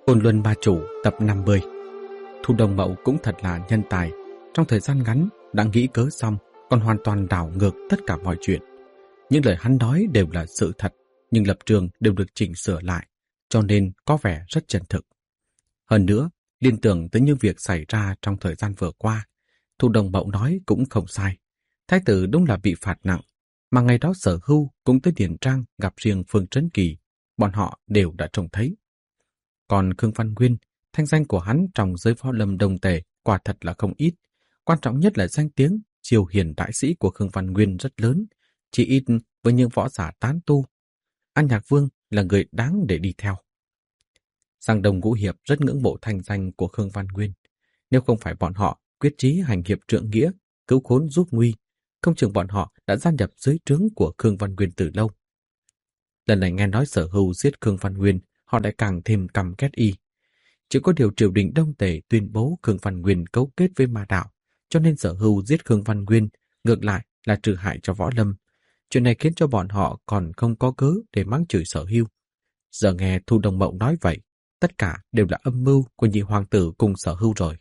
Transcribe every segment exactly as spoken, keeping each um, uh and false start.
Côn Luân Ba Chủ tập năm mươi. Thu Đông Mậu cũng thật là nhân tài. Trong thời gian ngắn đã nghĩ cớ xong, còn hoàn toàn đảo ngược tất cả mọi chuyện. Những lời hắn nói đều là sự thật, nhưng lập trường đều được chỉnh sửa lại, cho nên có vẻ rất chân thực. Hơn nữa, liên tưởng tới những việc xảy ra trong thời gian vừa qua, Thu Đông Mậu nói cũng không sai. Thái tử đúng là bị phạt nặng, mà ngày đó Sở Hưu cũng tới Điền Trang gặp riêng Phương Trấn Kỳ, bọn họ đều đã trông thấy. Còn Khương Văn Nguyên, thanh danh của hắn trong giới võ lâm Đông Tề quả thật là không ít. Quan trọng nhất là danh tiếng triều hiền đại sĩ của Khương Văn Nguyên rất lớn, chỉ ít với những võ giả tán tu. An Nhạc Vương là người đáng để đi theo. Giang Đông Ngũ Hiệp rất ngưỡng mộ thanh danh của Khương Văn Nguyên. Nếu không phải bọn họ quyết chí hành hiệp trượng nghĩa, cứu khốn giúp nguy, không chừng bọn họ đã gia nhập dưới trướng của Khương Văn Nguyên từ lâu. Lần này nghe nói Sở Hưu giết Khương Văn Nguyên, họ lại càng thêm căm ghét y. Chỉ có điều triều đình Đông Tề tuyên bố Khương Văn Nguyên cấu kết với ma đạo, cho nên Sở Hưu giết Khương Văn Nguyên, ngược lại là trừ hại cho võ lâm. Chuyện này khiến cho bọn họ còn không có cớ để mắng chửi Sở Hưu. Giờ nghe Thu Đông Mậu nói vậy, tất cả đều là âm mưu của nhị hoàng tử cùng Sở Hưu rồi.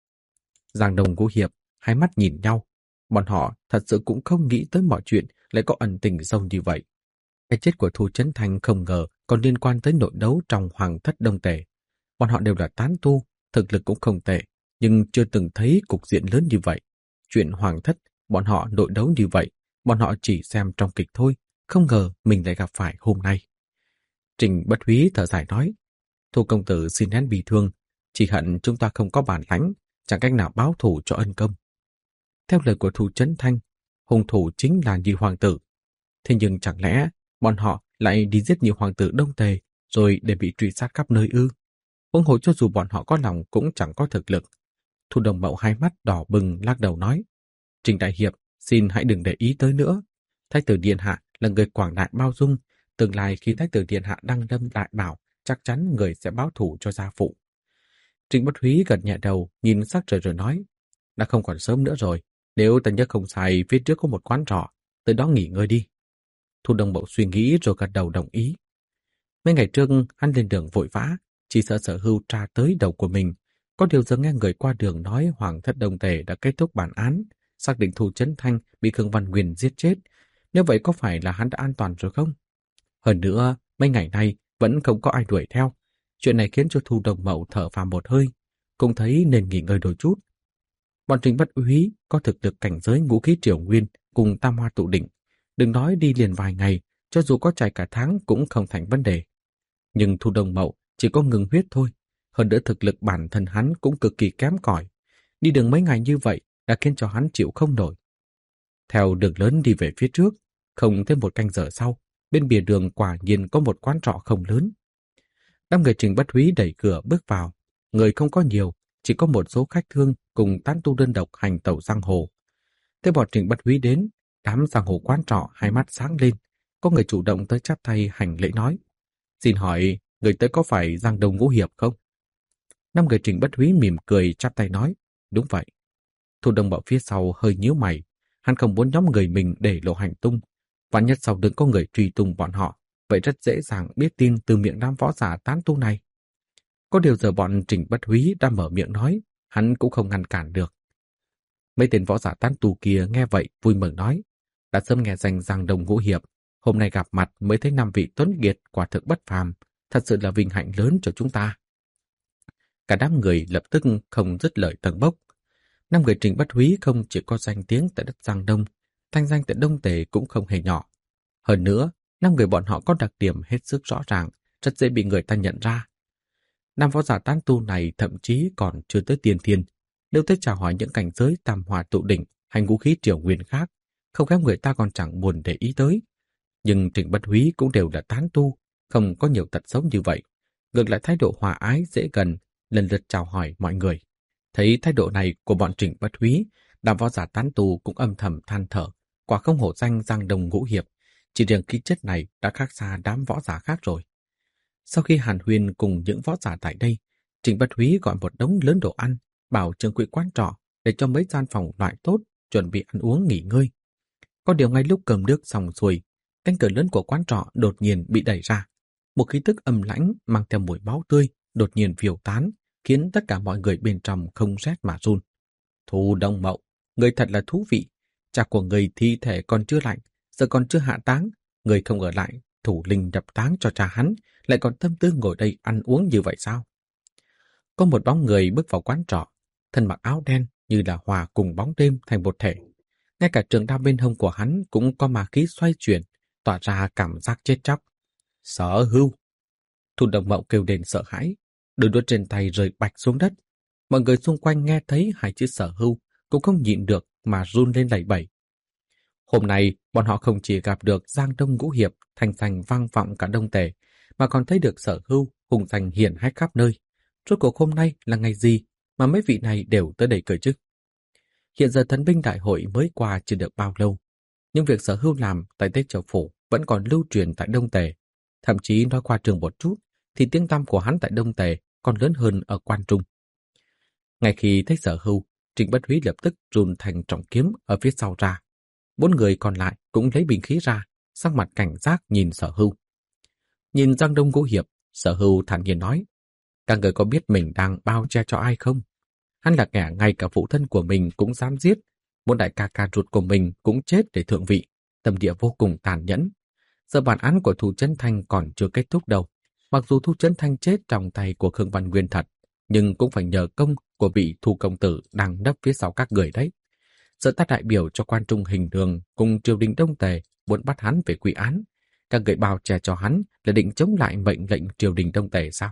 Giang Đông Ngũ Hiệp hai mắt nhìn nhau, bọn họ thật sự cũng không nghĩ tới mọi chuyện lại có ẩn tình sâu như vậy. Cái chết của Thu Chấn Thanh không ngờ còn liên quan tới nội đấu trong hoàng thất Đông Tề. Bọn họ đều là tán tu, thực lực cũng không tệ, nhưng chưa từng thấy cục diện lớn như vậy. Chuyện hoàng thất, bọn họ nội đấu như vậy, bọn họ chỉ xem trong kịch thôi, không ngờ mình lại gặp phải hôm nay. Trình Bất Húy thở dài nói, Thu công tử xin nén bi thương, chỉ hận chúng ta không có bản lãnh, chẳng cách nào báo thù cho ân công. Theo lời của Thu Chấn Thanh, hung thủ chính là nhị hoàng tử. Thế nhưng chẳng lẽ bọn họ lại đi giết nhị hoàng tử Đông Tề rồi để bị truy sát khắp nơi ư? Huống hồ cho dù bọn họ có lòng cũng chẳng có thực lực. Thu Đông Mậu hai mắt đỏ bừng lắc đầu nói, Trình đại hiệp, xin hãy đừng để ý tới nữa. Thái tử điện hạ là người quảng đại bao dung, tương lai khi Thái tử điện hạ đăng lâm đại bảo, chắc chắn người sẽ báo thù cho gia phụ. Trình Bất Húy gật nhẹ đầu, nhìn sắc trời rồi nói, đã không còn sớm nữa rồi, nếu ta nhớ không sai, phía trước có một quán trọ, tới đó nghỉ ngơi đi. Thu Đông Mậu suy nghĩ rồi gật đầu đồng ý. Mấy ngày trước hắn lên đường vội vã, chỉ sợ Sở Hưu tra tới đầu của mình. Có điều giờ nghe người qua đường nói hoàng thất Đông Tề đã kết thúc bản án, xác định Thu Chấn Thanh bị Khương Văn Nguyên giết chết. Nếu vậy có phải là hắn đã an toàn rồi không? Hơn nữa, mấy ngày nay vẫn không có ai đuổi theo. Chuyện này khiến cho Thu Đông Mậu thở phào một hơi, cũng thấy nên nghỉ ngơi đôi chút. Bọn Trình Bất Húy có thực lực cảnh giới ngũ khí triều nguyên cùng tam hoa tụ đỉnh. Đừng nói đi liền vài ngày, cho dù có chạy cả tháng cũng không thành vấn đề. Nhưng Thu Đông Mậu chỉ có ngừng huyết thôi. Hơn nữa thực lực bản thân hắn cũng cực kỳ kém cỏi. Đi đường mấy ngày như vậy đã khiến cho hắn chịu không nổi. Theo đường lớn đi về phía trước, không thêm một canh giờ sau, bên bìa đường quả nhiên có một quán trọ không lớn. Đám người Trình Bất Húy đẩy cửa bước vào. Người không có nhiều, chỉ có một số khách thương cùng tán tu đơn độc hành tẩu giang hồ. Thế bọn Trình Bất Húy đến, đám giang hồ quán trọ hai mắt sáng lên. Có người chủ động tới chắp tay hành lễ nói, xin hỏi, người tới có phải Giang Đông Ngũ Hiệp không? Năm người Trình Bất Húy mỉm cười chắp tay nói, đúng vậy. Thu Đông Mậu phía sau hơi nhíu mày, hắn không muốn nhóm người mình để lộ hành tung. Vạn nhất sau đừng có người truy tung bọn họ, vậy rất dễ dàng biết tin từ miệng đám võ giả tán tu này. Có điều giờ bọn Trình Bất Húy đã mở miệng nói, hắn cũng không ngăn cản được. Mấy tên võ giả tán tu kia nghe vậy vui mừng nói, đã sớm nghe danh Giang Đông Ngũ Hiệp, hôm nay gặp mặt mới thấy năm vị tuấn kiệt quả thực bất phàm, thật sự là vinh hạnh lớn cho chúng ta. Cả đám người lập tức không dứt lời tầng bốc. Năm người Trình Bất Húy không chỉ có danh tiếng tại đất Giang Đông, thanh danh tại Đông Tề cũng không hề nhỏ. Hơn nữa, năm người bọn họ có đặc điểm hết sức rõ ràng, rất dễ bị người ta nhận ra. Năm võ giả tán tu này thậm chí còn chưa tới tiên thiên, nếu tới chào hỏi những cảnh giới tam hòa tụ đỉnh hay ngũ khí triều nguyên khác, không kém người ta còn chẳng buồn để ý tới. Nhưng Trình Bất Húy cũng đều là tán tu, không có nhiều tật xấu như vậy. Ngược lại thái độ hòa ái dễ gần, lần lượt chào hỏi mọi người. Thấy thái độ này của bọn Trình Bất Húy, đám võ giả tán tu cũng âm thầm than thở, quả không hổ danh Giang Đông Ngũ Hiệp, chỉ riêng khí chất này đã khác xa đám võ giả khác rồi. Sau khi hàn huyên cùng những võ giả tại đây, Trình Bất Húy gọi một đống lớn đồ ăn, bảo trưởng quỹ quán trọ để cho mấy gian phòng loại tốt, chuẩn bị ăn uống nghỉ ngơi. Có điều ngay lúc cơm nước xong xuôi, cánh cửa lớn của quán trọ đột nhiên bị đẩy ra. Một khí tức âm lãnh mang theo mùi máu tươi đột nhiên phiêu tán, khiến tất cả mọi người bên trong không rét mà run. Thu Đông Mậu, người thật là thú vị. Cha của người thi thể còn chưa lạnh, giờ còn chưa hạ táng. Người không ở lại, thủ linh nhập táng cho cha hắn, lại còn tâm tư ngồi đây ăn uống như vậy sao? Có một bóng người bước vào quán trọ, thân mặc áo đen như là hòa cùng bóng đêm thành một thể. Ngay cả trường đao bên hông của hắn cũng có ma khí xoay chuyển, tỏa ra cảm giác chết chóc. Sở Hưu! Thu Đông Mậu kêu lên sợ hãi, đôi đũa trên tay rơi bạch xuống đất. Mọi người xung quanh nghe thấy hai chữ Sở Hưu cũng không nhịn được mà run lên lẩy bẩy. Hôm nay, bọn họ không chỉ gặp được Giang Đông Ngũ Hiệp thành danh vang vọng cả Đông Tề, mà còn thấy được Sở Hưu hùng danh hiển hách khắp nơi. Rốt cuộc hôm nay là ngày gì mà mấy vị này đều tới đây cơ chứ? Hiện giờ thần binh đại hội mới qua chưa được bao lâu, nhưng việc Sở Hưu làm tại Tây Châu Phủ vẫn còn lưu truyền tại Đông Tề. Thậm chí nói qua trường một chút, thì tiếng tăm của hắn tại Đông Tề còn lớn hơn ở Quan Trung. Ngay khi thấy Sở Hưu, Trịnh Bất Húy lập tức run thành trọng kiếm ở phía sau ra. Bốn người còn lại cũng lấy binh khí ra, sắc mặt cảnh giác nhìn Sở Hưu. Nhìn Giang Đông Ngũ Hiệp, Sở Hưu thản nhiên nói: các người có biết mình đang bao che cho ai không? Hắn là kẻ ngay cả phụ thân của mình cũng dám giết, một đại ca ca ruột của mình cũng chết để thượng vị, tâm địa vô cùng tàn nhẫn. Giờ bản án của Thu Chấn Thanh còn chưa kết thúc đâu. Mặc dù Thu Chấn Thanh chết trong tay của Khương Văn Nguyên thật, nhưng cũng phải nhờ công của vị Thu công tử đang nấp phía sau các người đấy. Giờ ta đại biểu cho Quan Trung Hình Đường cùng triều đình Đông Tề muốn bắt hắn về quy án. Các người bao che cho hắn là định chống lại mệnh lệnh triều đình Đông Tề sao?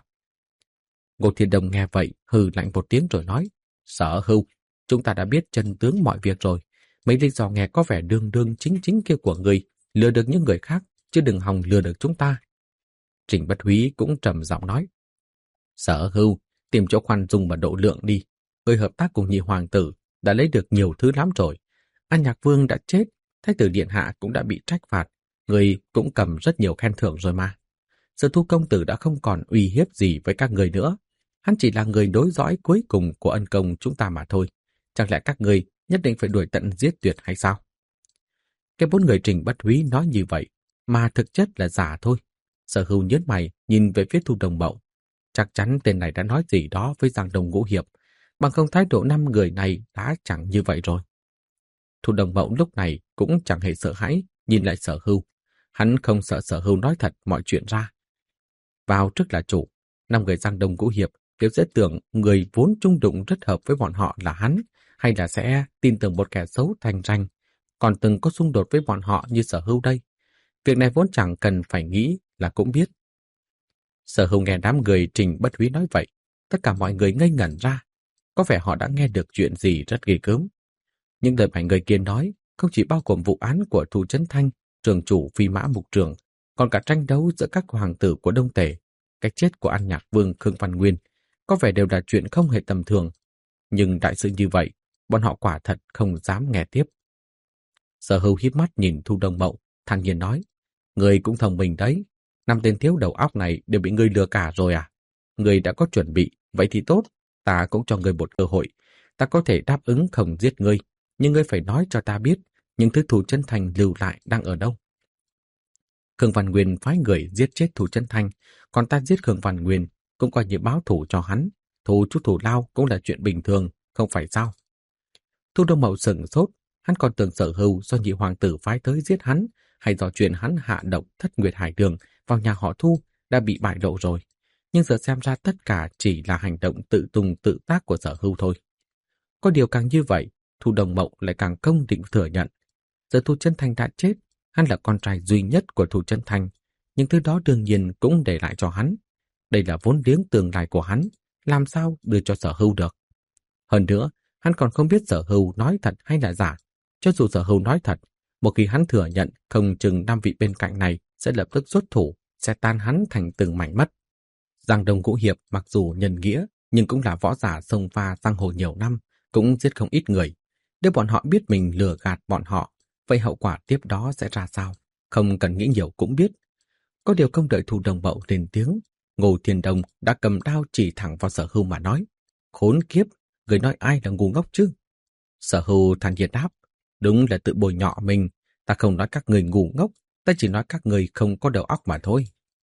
Ngô Thiên Đông nghe vậy hừ lạnh một tiếng rồi nói: Sở Hưu, chúng ta đã biết chân tướng mọi việc rồi. Mấy lý do nghe có vẻ đương đương chính chính kia của người lừa được những người khác, chứ đừng hòng lừa được chúng ta. Trịnh Bất Húy cũng trầm giọng nói: Sở Hưu, tìm chỗ khoan dung và độ lượng đi. Người hợp tác cùng nhị hoàng tử đã lấy được nhiều thứ lắm rồi. An Nhạc Vương đã chết, Thái tử điện hạ cũng đã bị trách phạt, người cũng cầm rất nhiều khen thưởng rồi mà. Giờ Thu công tử đã không còn uy hiếp gì với các người nữa. Hắn chỉ là người đối dõi cuối cùng của ân công chúng ta mà thôi. Chẳng lẽ các người nhất định phải đuổi tận giết tuyệt hay sao? Cái bốn người Trịnh Bất Húy nói như vậy, mà thực chất là giả thôi. Sở Hưu nhớn mày nhìn về phía Thu Đông Mậu. Chắc chắn tên này đã nói gì đó với Giang Đông Ngũ Hiệp, bằng không thái độ năm người này đã chẳng như vậy rồi. Thu Đông Mậu lúc này cũng chẳng hề sợ hãi, nhìn lại Sở Hưu. Hắn không sợ Sở Hưu nói thật mọi chuyện ra. Vào trước là chủ, năm người Giang Đông Ngũ Hiệp đều sẽ tưởng người vốn chung đụng rất hợp với bọn họ là hắn, hay là sẽ tin tưởng một kẻ xấu thành danh, còn từng có xung đột với bọn họ như Sở Hưu đây. Việc này vốn chẳng cần phải nghĩ là cũng biết. Sở Hưu nghe đám người Trịnh Bất Húy nói vậy, tất cả mọi người ngây ngẩn ra. Có vẻ họ đã nghe được chuyện gì rất ghê gớm. Những lời bảy người kia nói không chỉ bao gồm vụ án của Thu Chấn Thanh, trường chủ Phi Mã Mục Trường, còn cả tranh đấu giữa các hoàng tử của Đông Tề, cái chết của An Nhạc Vương Khương Văn Nguyên, có vẻ đều là chuyện không hề tầm thường. Nhưng đại sự như vậy, bọn họ quả thật không dám nghe tiếp. Sở Hưu híp mắt nhìn Thu Đông Mậu, thản nhiên nói: người cũng thông minh đấy, năm tên thiếu đầu óc này đều bị ngươi lừa cả rồi à? Người đã có chuẩn bị, vậy thì tốt, ta cũng cho ngươi một cơ hội. Ta có thể đáp ứng không giết ngươi, nhưng ngươi phải nói cho ta biết những thứ Thu Chấn Thanh lưu lại đang ở đâu. Khương Văn Nguyên phái người giết chết Thu Chấn Thanh, còn ta giết Khương Văn Nguyên cũng coi như báo thù cho hắn. Thù chút thù lao cũng là chuyện bình thường, không phải sao? Thu Đông Mậu sững sốt, hắn còn tưởng Sở Hưu do nhị hoàng tử phái tới giết hắn, hay do chuyện hắn hạ độc Thất Nguyệt Hải Đường vào nhà họ Thu đã bị bại lộ rồi. Nhưng giờ xem ra tất cả chỉ là hành động tự tung tự tác của Sở Hưu thôi. Có điều càng như vậy, Thu Đông Mậu lại càng công định thừa nhận. Giờ Thu Chấn Thanh đã chết, hắn là con trai duy nhất của Thu Chấn Thanh, những thứ đó đương nhiên cũng để lại cho hắn. Đây là vốn liếng tương lai của hắn, làm sao đưa cho Sở Hưu được. Hơn nữa, hắn còn không biết Sở Hưu nói thật hay là giả. Cho dù Sở Hưu nói thật, một khi hắn thừa nhận, không chừng năm vị bên cạnh này sẽ lập tức xuất thủ, sẽ tan hắn thành từng mảnh mất. Giang Đông Ngũ Hiệp mặc dù nhân nghĩa, nhưng cũng là võ giả sông pha giang hồ nhiều năm, cũng giết không ít người. Nếu bọn họ biết mình lừa gạt bọn họ, vậy hậu quả tiếp đó sẽ ra sao? Không cần nghĩ nhiều cũng biết. Có điều không đợi Thu Đông Mậu lên tiếng, Ngô Thiên Đông đã cầm đao chỉ thẳng vào Sở Hưu mà nói: khốn kiếp, người nói ai là ngu ngốc chứ? Sở Hưu thản nhiên đáp: đúng là tự bồi nhọ mình, ta không nói các người ngu ngốc, ta chỉ nói các người không có đầu óc mà thôi.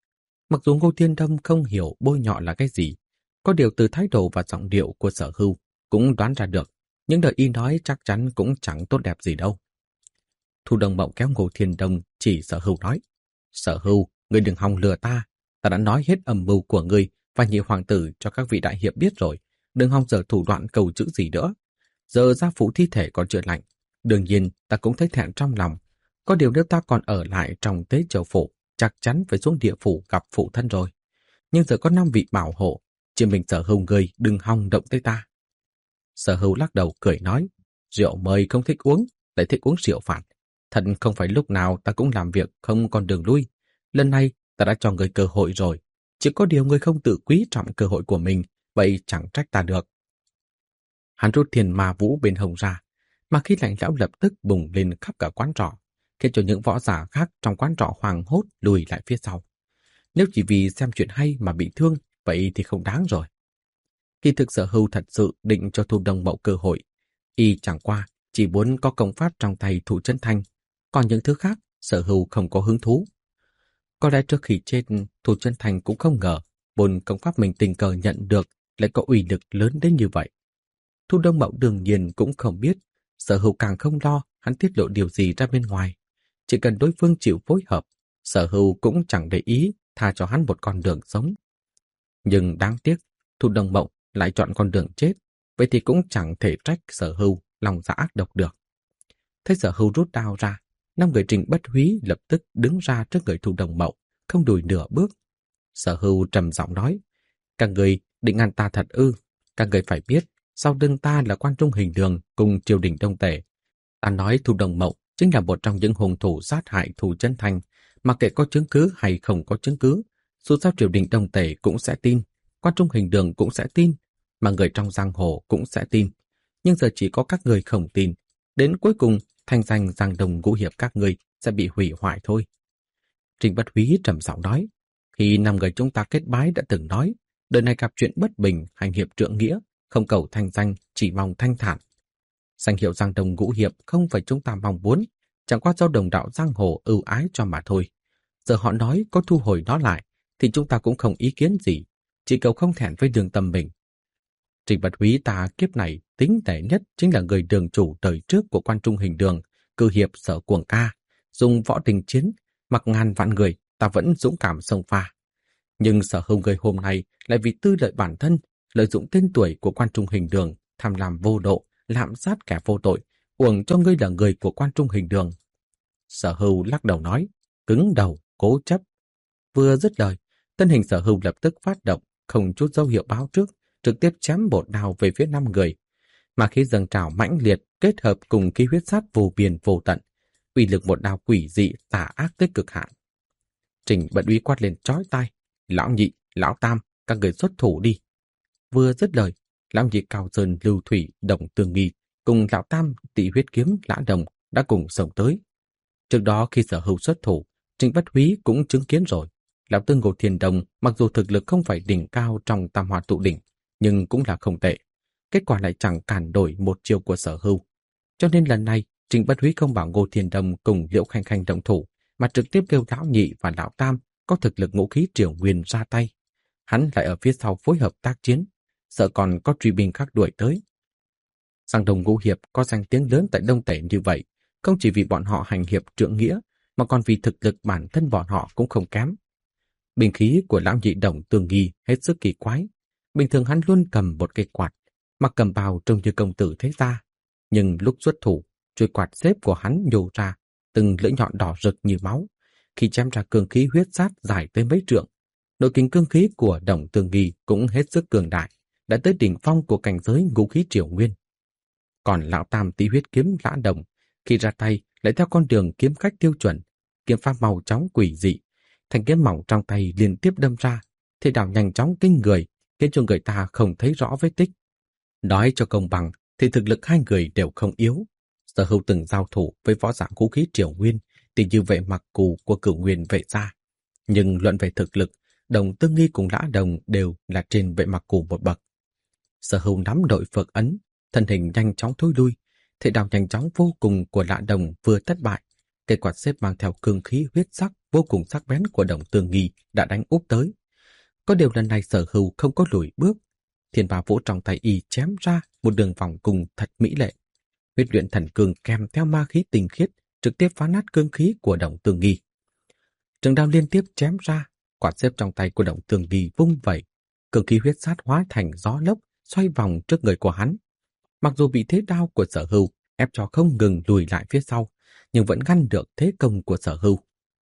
Mặc dù Ngô Thiên Đông không hiểu bôi nhọ là cái gì, có điều từ thái độ và giọng điệu của Sở Hưu cũng đoán ra được, những lời y nói chắc chắn cũng chẳng tốt đẹp gì đâu. Thu Đông Mậu kéo Ngô Thiên Đông chỉ Sở Hưu nói, Sở Hưu, ngươi đừng hòng lừa ta, ta đã nói hết âm mưu của ngươi và nhị hoàng tử cho các vị đại hiệp biết rồi, đừng hòng giờ thủ đoạn cầu chữ gì nữa. Giờ gia phủ thi thể còn chưa lạnh, đương nhiên ta cũng thấy thẹn trong lòng, có điều nếu ta còn ở lại trong Tế Châu phủ, chắc chắn phải xuống địa phủ gặp phụ thân rồi. Nhưng giờ có năm vị bảo hộ, chỉ mình Sở Hưu ngươi đừng hòng động tới ta. Sở Hưu lắc đầu cười nói, rượu mời không thích uống, lại thích uống rượu phạt. Thật không phải lúc nào ta cũng làm việc không còn đường lui. Lần này ta đã cho người cơ hội rồi, chỉ có điều người không tự quý trọng cơ hội của mình, vậy chẳng trách ta được. Hắn rút thiền ma vũ bên hông ra, mà khi lạnh lẽo lập tức bùng lên khắp cả quán trọ, khiến cho những võ giả khác trong quán trọ hoảng hốt lùi lại phía sau. Nếu chỉ vì xem chuyện hay mà bị thương, vậy thì không đáng rồi. Khi thực Sở Hưu thật sự định cho Thu Đông Mậu cơ hội, y chẳng qua chỉ muốn có công pháp trong tay Thủ Chân Thanh, còn những thứ khác Sở Hưu không có hứng thú. Có lẽ trước khi chết, Thủ Chân Thanh cũng không ngờ môn công pháp mình tình cờ nhận được lại có uy lực lớn đến như vậy. Thu Đông Mậu đương nhiên cũng không biết, Sở Hưu càng không lo hắn tiết lộ điều gì ra bên ngoài. Chỉ cần đối phương chịu phối hợp, Sở Hưu cũng chẳng để ý tha cho hắn một con đường sống. Nhưng đáng tiếc, Thu Đông Mậu lại chọn con đường chết, vậy thì cũng chẳng thể trách Sở Hưu lòng dạ ác độc được. Thấy Sở Hưu rút đao ra, năm người Trình Bất Húy lập tức đứng ra trước người Thu Đông Mậu, không lùi nửa bước. Sở Hưu trầm giọng nói, các người định ngăn ta thật ư? Các người phải biết, sau lưng ta là Quan Trung Hình Đường cùng triều đình Đông Tề. Ta nói Thu Đông Mậu chính là một trong những hung thủ sát hại Thủ Chân Thanh, mặc kệ có chứng cứ hay không có chứng cứ, dù sao triều đình Đông Tề cũng sẽ tin, Quan Trung Hình Đường cũng sẽ tin, mà người trong giang hồ cũng sẽ tin. Nhưng giờ chỉ có các người không tin, đến cuối cùng thanh danh Giang Đông Ngũ Hiệp các người sẽ bị hủy hoại thôi. Trình Bất Húy trầm giọng nói, khi năm người chúng ta kết bái đã từng nói, đời này gặp chuyện bất bình, hành hiệp trượng nghĩa, không cầu thanh danh, chỉ mong thanh thản. Danh hiệu Giang Đông Ngũ Hiệp không phải chúng ta mong muốn, chẳng qua do đồng đạo giang hồ ưu ái cho mà thôi. Giờ họ nói có thu hồi nó lại, thì chúng ta cũng không ý kiến gì, chỉ cầu không thẹn với đường tâm mình. Trình Bất Húy ta kiếp này tính tệ nhất chính là người đường chủ đời trước của Quan Trung Hình Đường, cư hiệp Sở Cuồng Ca, dùng võ tình chiến, mặc ngàn vạn người, ta vẫn dũng cảm xông pha. Nhưng Sở Hưu người hôm nay lại vì tư lợi bản thân, lợi dụng tên tuổi của Quan Trung Hình Đường, tham lam vô độ, lạm sát kẻ vô tội, uổng cho ngươi là người của Quan Trung Hình Đường. Sở Hưu lắc đầu nói, cứng đầu, cố chấp. Vừa dứt lời, thân hình Sở Hưu lập tức phát động, không chút dấu hiệu báo trước, trực tiếp chém bổ đao về phía năm người. Mà khi dâng trào mãnh liệt kết hợp cùng khí huyết sát vô biên vô tận, uy lực một đao quỷ dị tà ác tới cực hạn. Trình Bất Húy quát lên chói tai, lão nhị, lão tam, các người xuất thủ đi. Vừa dứt lời, lão nhị Cao Sơn, Lưu Thủy, Đồng Tương Nghi cùng lão tam Tị Huyết Kiếm, Lã Đồng đã cùng xông tới. Trước đó khi Sở Hưu xuất thủ, Trình Bất Húy cũng chứng kiến rồi. Lão Tương Ngô Thiên Đồng mặc dù thực lực không phải đỉnh cao trong Tam Hoa Tụ Đỉnh, nhưng cũng là không tệ. Kết quả lại chẳng cản đổi một chiều của Sở Hưu. Cho nên lần này, Trình Bất Húy không bảo Ngô Thiên Đồng cùng Liễu Khanh Khanh động thủ, mà trực tiếp kêu lão nhị và lão tam có thực lực ngũ khí triều nguyên ra tay. Hắn lại ở phía sau phối hợp tác chiến, sợ còn có truy binh khác đuổi tới. Giang Đông Ngũ Hiệp có danh tiếng lớn tại Đông Tề như vậy, không chỉ vì bọn họ hành hiệp trượng nghĩa, mà còn vì thực lực bản thân bọn họ cũng không kém. Binh khí của lão nhị Đồng Tương Nghi hết sức kỳ quái. Bình thường hắn luôn cầm một cây quạt, mặc cầm bào trông như công tử thế gia. Nhưng lúc xuất thủ, chuôi quạt xếp của hắn nhô ra, từng lưỡi nhọn đỏ rực như máu. Khi chém ra cương khí huyết sát dài tới mấy trượng, nội kình cương khí của Đồng Tương Nghi cũng hết sức cường đại, đã tới đỉnh phong của cảnh giới ngũ khí triều nguyên. Còn lão tam Tị Huyết Kiếm, Lã Đồng, khi ra tay lại theo con đường kiếm khách tiêu chuẩn, kiếm pháp màu chóng quỷ dị, thanh kiếm mỏng trong tay liên tiếp đâm ra, thế đảo nhanh chóng kinh người, khiến cho người ta không thấy rõ vết tích. Nói cho công bằng thì thực lực hai người đều không yếu. Sở Hưu từng giao thủ với võ giả ngũ khí triều nguyên, tỷ như Vệ Mặc Cù của Cửu Nguyên Vệ gia. Nhưng luận về thực lực, Đồng Tương Nghi cùng Lã Đồng đều là trên Vệ Mặc Cù một bậc. Sở Hưu nắm đội phược ấn, thân hình nhanh chóng thối lui, thế đào nhanh chóng vô cùng của Lã Đồng vừa thất bại, Cây quạt xếp mang theo cương khí huyết sắc vô cùng sắc bén của Đồng Tương Nghi đã đánh úp tới. Có điều lần này Sở Hưu không có lùi bước. Thiên Bá Vũ trong tay y chém ra một đường vòng cung thật mỹ lệ. Huyết luyện thần cương kèm theo ma khí tinh khiết trực tiếp phá nát cương khí của Đồng Tương Nghi. Trường đao liên tiếp chém ra, quạt xếp trong tay của Đồng Tương Nghi vung vẩy, cương khí huyết sát hóa thành gió lốc xoay vòng trước người của hắn. Mặc dù bị thế đao của Sở Hưu ép cho không ngừng lùi lại phía sau, nhưng vẫn ngăn được thế công của Sở Hưu.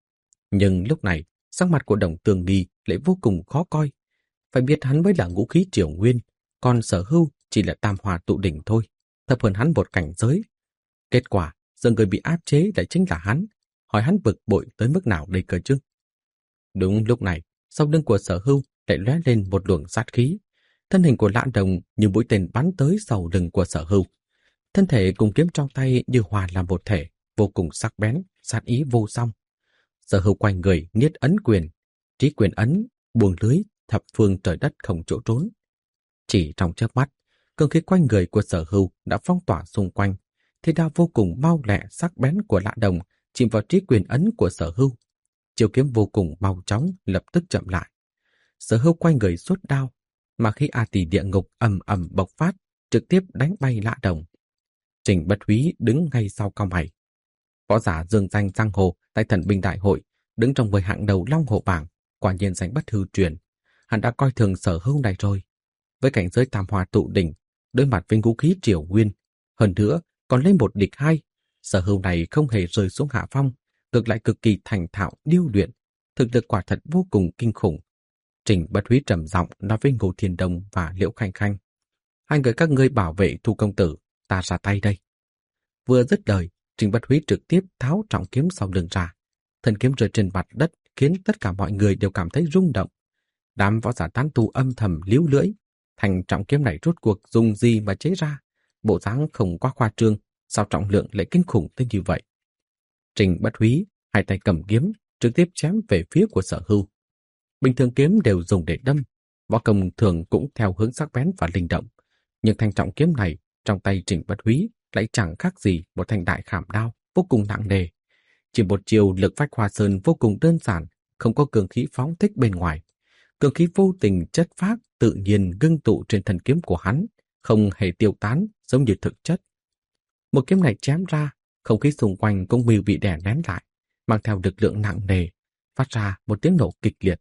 Nhưng lúc này, sắc mặt của Đồng Tương Nghi lại vô cùng khó coi. Phải biết hắn mới là ngũ khí triều nguyên, còn Sở Hưu chỉ là tam hòa tụ đỉnh thôi, thấp hơn hắn một cảnh giới. Kết quả, giờ người bị áp chế lại chính là hắn. Hỏi hắn bực bội tới mức nào đây cơ chứ? Đúng lúc này, sau lưng của Sở Hưu lại lóe lên một luồng sát khí. Thân hình của Lã Đồng như mũi tên bắn tới sau lưng của Sở Hưu. Thân thể cùng kiếm trong tay như hòa làm một thể, vô cùng sắc bén, sát ý vô song. Sở Hưu quanh người niết ấn quyền, trí quyền ấn, buông lưới, thập phương trời đất không chỗ trốn. Chỉ trong chớp mắt, cương khí quanh người của Sở Hưu đã phong tỏa xung quanh. Thế đao vô cùng mau lẹ sắc bén của Lã Đồng chìm vào trí quyền ấn của Sở Hưu. Chiêu kiếm vô cùng mau chóng lập tức chậm lại. Sở Hưu quanh người xuất đao, mà khi A Tỳ địa ngục ầm ầm bộc phát, trực tiếp đánh bay Lã Đồng. Trình Bất Húy đứng ngay sau cao mày. Võ giả dương danh giang hồ tại Thần binh đại hội, đứng trong mười hạng đầu Long Hồ bảng, quả nhiên danh bất hư truyền. Hắn đã coi thường Sở Hưu này rồi. Với cảnh giới tam hòa tụ đỉnh, đối mặt với ngũ khí triều nguyên, hơn nữa còn lên một địch hai, Sở Hưu này không hề rơi xuống hạ phong, ngược lại cực kỳ thành thạo điêu luyện, thực lực quả thật vô cùng kinh khủng. Trình Bất Húy trầm giọng nói với Ngô Thiên Đông và Liễu Khanh Khanh: hai người các ngươi bảo vệ Thu công tử, ta ra tay đây. Vừa dứt lời, Trình Bất Húy trực tiếp tháo trọng kiếm sau lưng ra. Thân kiếm rơi trên mặt đất khiến tất cả mọi người đều cảm thấy rung động. Đám võ giả tán tu âm thầm líu lưỡi. Thành trọng kiếm này rốt cuộc dùng gì mà chế ra? Bộ dáng không quá khoa trương, sao trọng lượng lại kinh khủng tới như vậy? Trình Bất Húy hai tay cầm kiếm, trực tiếp chém về phía của Sở Hưu. Bình thường kiếm đều dùng để đâm, võ công thường cũng theo hướng sắc bén và linh động. Nhưng thanh trọng kiếm này trong tay Trình Bất Húy lại chẳng khác gì một thanh đại khảm đao vô cùng nặng nề. Chỉ một chiều lực phách hoa sơn vô cùng đơn giản, không có cường khí phóng thích bên ngoài. Cường khí vô tình chất phác tự nhiên ngưng tụ trên thân kiếm của hắn, không hề tiêu tán giống như thực chất. Một kiếm này chém ra, không khí xung quanh cũng như bị đè nén lại, mang theo lực lượng nặng nề, phát ra một tiếng nổ kịch liệt.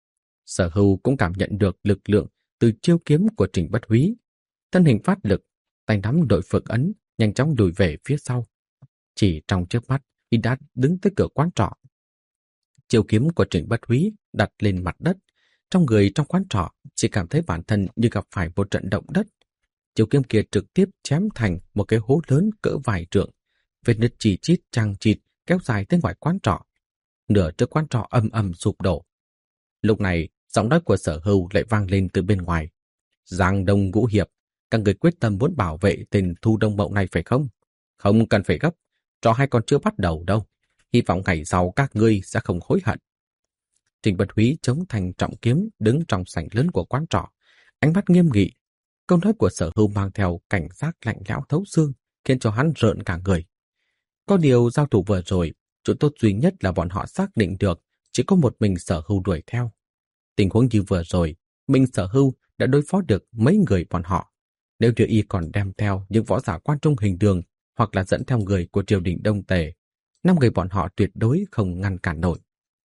Sở Hưu cũng cảm nhận được lực lượng từ chiêu kiếm của Trình Bất Húy. Thân hình phát lực, tay nắm đội phượng ấn, nhanh chóng lùi về phía sau. Chỉ trong chớp mắt, y đã đứng tới cửa quán trọ. Chiêu kiếm của Trình Bất Húy đặt lên mặt đất. Trong người trong quán trọ chỉ cảm thấy bản thân như gặp phải một trận động đất. Chiêu kiếm kia trực tiếp chém thành một cái hố lớn cỡ vài trượng. Vết nứt chỉ chít chằng chịt kéo dài tới ngoài quán trọ. Nửa trước quán trọ ầm ầm sụp đổ. Lúc này, giọng nói của Sở Hưu lại vang lên từ bên ngoài. Giang Đông Ngũ Hiệp, các người quyết tâm muốn bảo vệ tên Thu Đông Mậu này phải không? Không cần phải gấp, trò hay còn chưa bắt đầu đâu. Hy vọng ngày sau các ngươi sẽ không hối hận. Trình Bất Húy chống thành trọng kiếm đứng trong sảnh lớn của quán trọ, ánh mắt nghiêm nghị. Câu nói của Sở Hưu mang theo cảnh giác lạnh lẽo thấu xương, khiến cho hắn rợn cả người. Có điều giao thủ vừa rồi, chỗ tốt duy nhất là bọn họ xác định được chỉ có một mình Sở Hưu đuổi theo. Tình huống như vừa rồi, mình Sở Hưu đã đối phó được mấy người bọn họ. Nếu như y còn đem theo những võ giả quan trung hình đường hoặc là dẫn theo người của triều đình Đông Tề, năm người bọn họ tuyệt đối không ngăn cản nổi.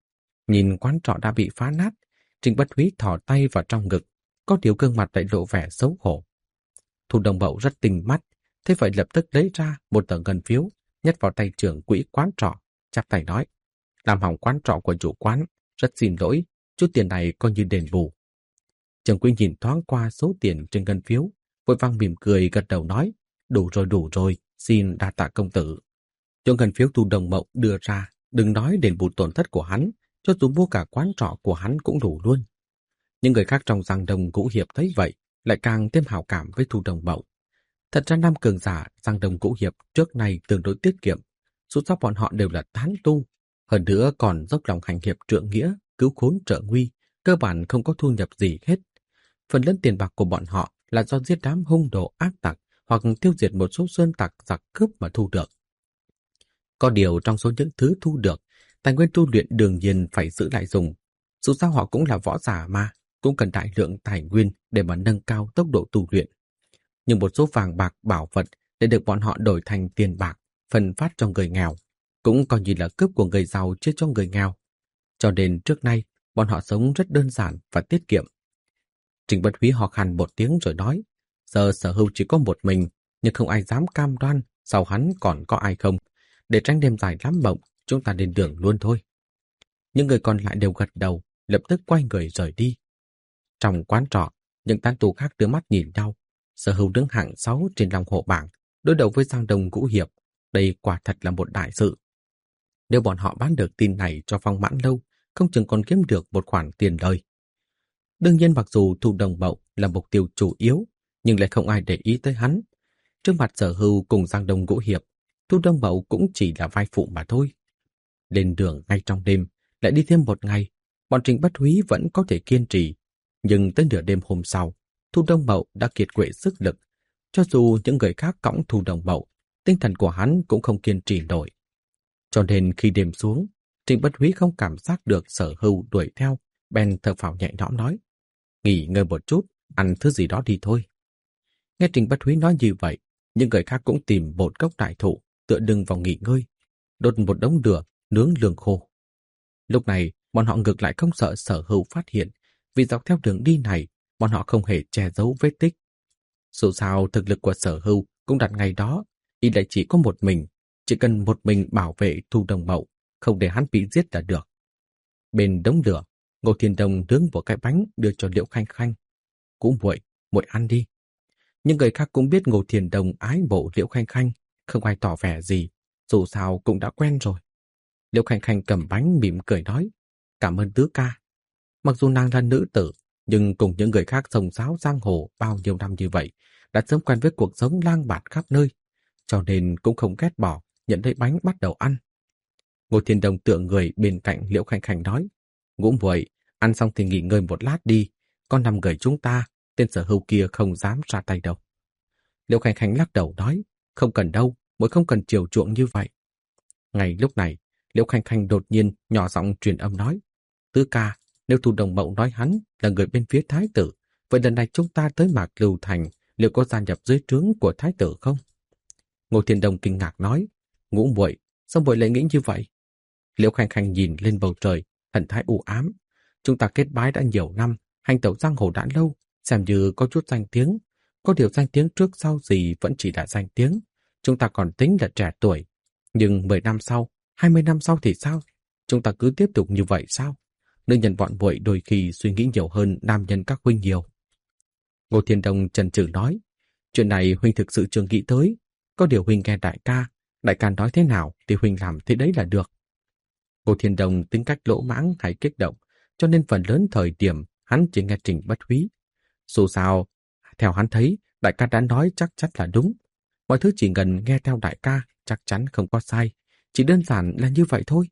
Nhìn quán trọ đã bị phá nát, Trình Bất Húy thò tay vào trong ngực, có điều gương mặt lại lộ vẻ xấu hổ. Thu Đông Mậu rất tinh mắt, thế vậy lập tức lấy ra một tờ ngân phiếu, nhét vào tay trưởng quỹ quán trọ, chắp tay nói: làm hỏng quán trọ của chủ quán, rất xin lỗi, chút tiền này coi như đền bù. Trưởng quỹ nhìn thoáng qua số tiền trên ngân phiếu, vội vang mỉm cười gật đầu nói: đủ rồi đủ rồi, xin đa tạ công tử. Chỗ ngân phiếu Thu Đông Mậu đưa ra, đừng nói đền bù tổn thất của hắn, cho dù mua cả quán trọ của hắn cũng đủ luôn. Những người khác trong Giang Đông Ngũ Hiệp thấy vậy, lại càng thêm hảo cảm với Thu Đông Mậu. Thật ra năm cường giả Giang Đông Ngũ Hiệp trước này tương đối tiết kiệm, dù sao bọn họ đều là tán tu, hơn nữa còn dốc lòng hành hiệp trượng nghĩa, cứu khốn trợ nguy, cơ bản không có thu nhập gì hết. Phần lớn tiền bạc của bọn họ là do giết đám hung đồ ác tặc hoặc tiêu diệt một số sơn tặc giặc cướp mà thu được. Có điều trong số những thứ thu được, tài nguyên tu luyện đương nhiên phải giữ lại dùng. Dù sao họ cũng là võ giả mà, cũng cần đại lượng tài nguyên để mà nâng cao tốc độ tu luyện. Nhưng một số vàng bạc bảo vật để được bọn họ đổi thành tiền bạc, phân phát cho người nghèo, cũng coi như là cướp của người giàu chia cho người nghèo. Cho nên trước nay, bọn họ sống rất đơn giản và tiết kiệm. Trình Bất Húy ho khan một tiếng rồi nói, giờ Sở Hưu chỉ có một mình, nhưng không ai dám cam đoan sau hắn còn có ai không. Để tránh đêm dài lắm mộng, chúng ta lên đường luôn thôi. Những người còn lại đều gật đầu, lập tức quay người rời đi. Trong quán trọ, những tán tù khác đưa mắt nhìn nhau. Sở Hưu đứng hạng sáu trên lòng hộ bảng, đối đầu với Giang Đông Ngũ Hiệp. Đây quả thật là một đại sự. Nếu bọn họ bán được tin này cho Phong Mãn Lâu, không chừng còn kiếm được một khoản tiền lời. Đương nhiên mặc dù Thu Đồng Mậu là mục tiêu chủ yếu, nhưng lại không ai để ý tới hắn. Trước mặt Sở Hưu cùng Giang Đông Ngũ Hiệp, Thu Đông Mậu cũng chỉ là vai phụ mà thôi. Lên đường ngay trong đêm, lại đi thêm một ngày, bọn Trình Bất Húy vẫn có thể kiên trì. Nhưng tới nửa đêm hôm sau, Thu Đông Mậu đã kiệt quệ sức lực. Cho dù những người khác cõng Thu Đồng Mậu, tinh thần của hắn cũng không kiên trì nổi. Cho nên khi đêm xuống, Trình Bất Húy không cảm giác được Sở Hưu đuổi theo, bèn thở phào nhẹ nhõm nói, nghỉ ngơi một chút, ăn thứ gì đó đi thôi. Nghe Trình Bất Húy nói như vậy, những người khác cũng tìm một gốc đại thụ, tựa lưng vào nghỉ ngơi, đốt một đống lửa, nướng lương khô. Lúc này, bọn họ ngược lại không sợ Sở Hưu phát hiện, vì dọc theo đường đi này, bọn họ không hề che giấu vết tích. Dù sao, thực lực của Sở Hưu cũng đặt ngay đó, y lại chỉ có một mình, chỉ cần một mình bảo vệ Thu Đồng Mậu, không để hắn bị giết là được. Bên đống lửa, Ngô Thiên Đông nướng một cái bánh đưa cho Liễu Khanh Khanh. Cũng muội, muội ăn đi. Nhưng người khác cũng biết Ngô Thiên Đông ái mộ Liễu Khanh Khanh, không ai tỏ vẻ gì, dù sao cũng đã quen rồi. Liễu Khanh Khanh cầm bánh mỉm cười nói, cảm ơn tứ ca. Mặc dù nàng là nữ tử, nhưng cùng những người khác sông sáo giang hồ bao nhiêu năm như vậy, đã sớm quen với cuộc sống lang bạt khắp nơi, cho nên cũng không ghét bỏ, nhận lấy bánh bắt đầu ăn. Ngô Thiên Đông tựa người bên cạnh Liễu Khanh Khanh nói, Ngũ muội, ăn xong thì nghỉ ngơi một lát đi, con năm người chúng ta, tên Sở Hưu kia không dám ra tay đâu. Liễu Khanh Khanh lắc đầu nói, không cần đâu, muội không cần chiều chuộng như vậy. Ngay lúc này, Liễu Khanh Khanh đột nhiên nhỏ giọng truyền âm nói, tứ ca, nếu Thu Đồng Mậu nói hắn là người bên phía thái tử, vậy lần này chúng ta tới Mạc Lưu Thành, liệu có gia nhập dưới trướng của thái tử không? Ngô Thiên Đông kinh ngạc nói, Ngũ muội, sao muội lại nghĩ như vậy? Liễu Khanh Khanh nhìn lên bầu trời, thần thái u ám. Chúng ta kết bái đã nhiều năm, hành tẩu giang hồ đã lâu, xem như có chút danh tiếng. Có điều danh tiếng trước sau gì vẫn chỉ là danh tiếng. Chúng ta còn tính là trẻ tuổi. Nhưng mười năm sau, hai mươi năm sau thì sao? Chúng ta cứ tiếp tục như vậy sao? Nữ nhân bọn muội đôi khi suy nghĩ nhiều hơn nam nhân các huynh nhiều. Ngô Thiên Đông chần chừ nói, chuyện này huynh thực sự chưa nghĩ tới. Có điều huynh nghe đại ca, đại ca nói thế nào thì huynh làm thế đấy là được. Ngô Thiên Đông tính cách lỗ mãng hay kích động, cho nên phần lớn thời điểm hắn chỉ nghe Trình Bất Húy. Dù sao, theo hắn thấy, đại ca đã nói chắc chắn là đúng. Mọi thứ chỉ cần nghe theo đại ca, chắc chắn không có sai. Chỉ đơn giản là như vậy thôi.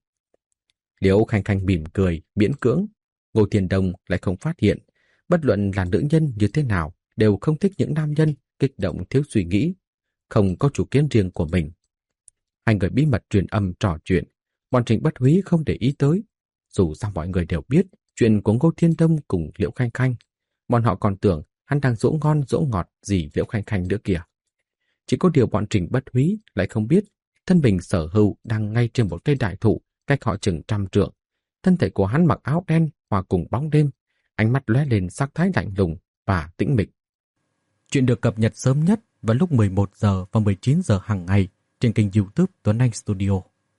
Liễu Khanh Khanh mỉm cười, miễn cưỡng. Ngô Thiên Đông lại không phát hiện. Bất luận là nữ nhân như thế nào, đều không thích những nam nhân kích động thiếu suy nghĩ, không có chủ kiến riêng của mình. Hai người bí mật truyền âm trò chuyện, bọn Trình Bất Húy không để ý tới. Dù sao mọi người đều biết chuyện của Ngô Thiên Đông cùng Liễu Khanh Khanh, bọn họ còn tưởng hắn đang dỗ ngon dỗ ngọt gì Liễu Khanh Khanh nữa kìa. Chỉ có điều bọn Trình Bất Húy lại không biết, thân mình Sở Hưu đang ngay trên một cây đại thụ, cách họ chừng trăm trượng. Thân thể của hắn mặc áo đen hòa cùng bóng đêm, ánh mắt lóe lên sắc thái lạnh lùng và tĩnh mịch. Chuyện được cập nhật sớm nhất vào lúc mười một giờ và mười chín giờ hàng ngày trên kênh YouTube Tuấn Anh Studio.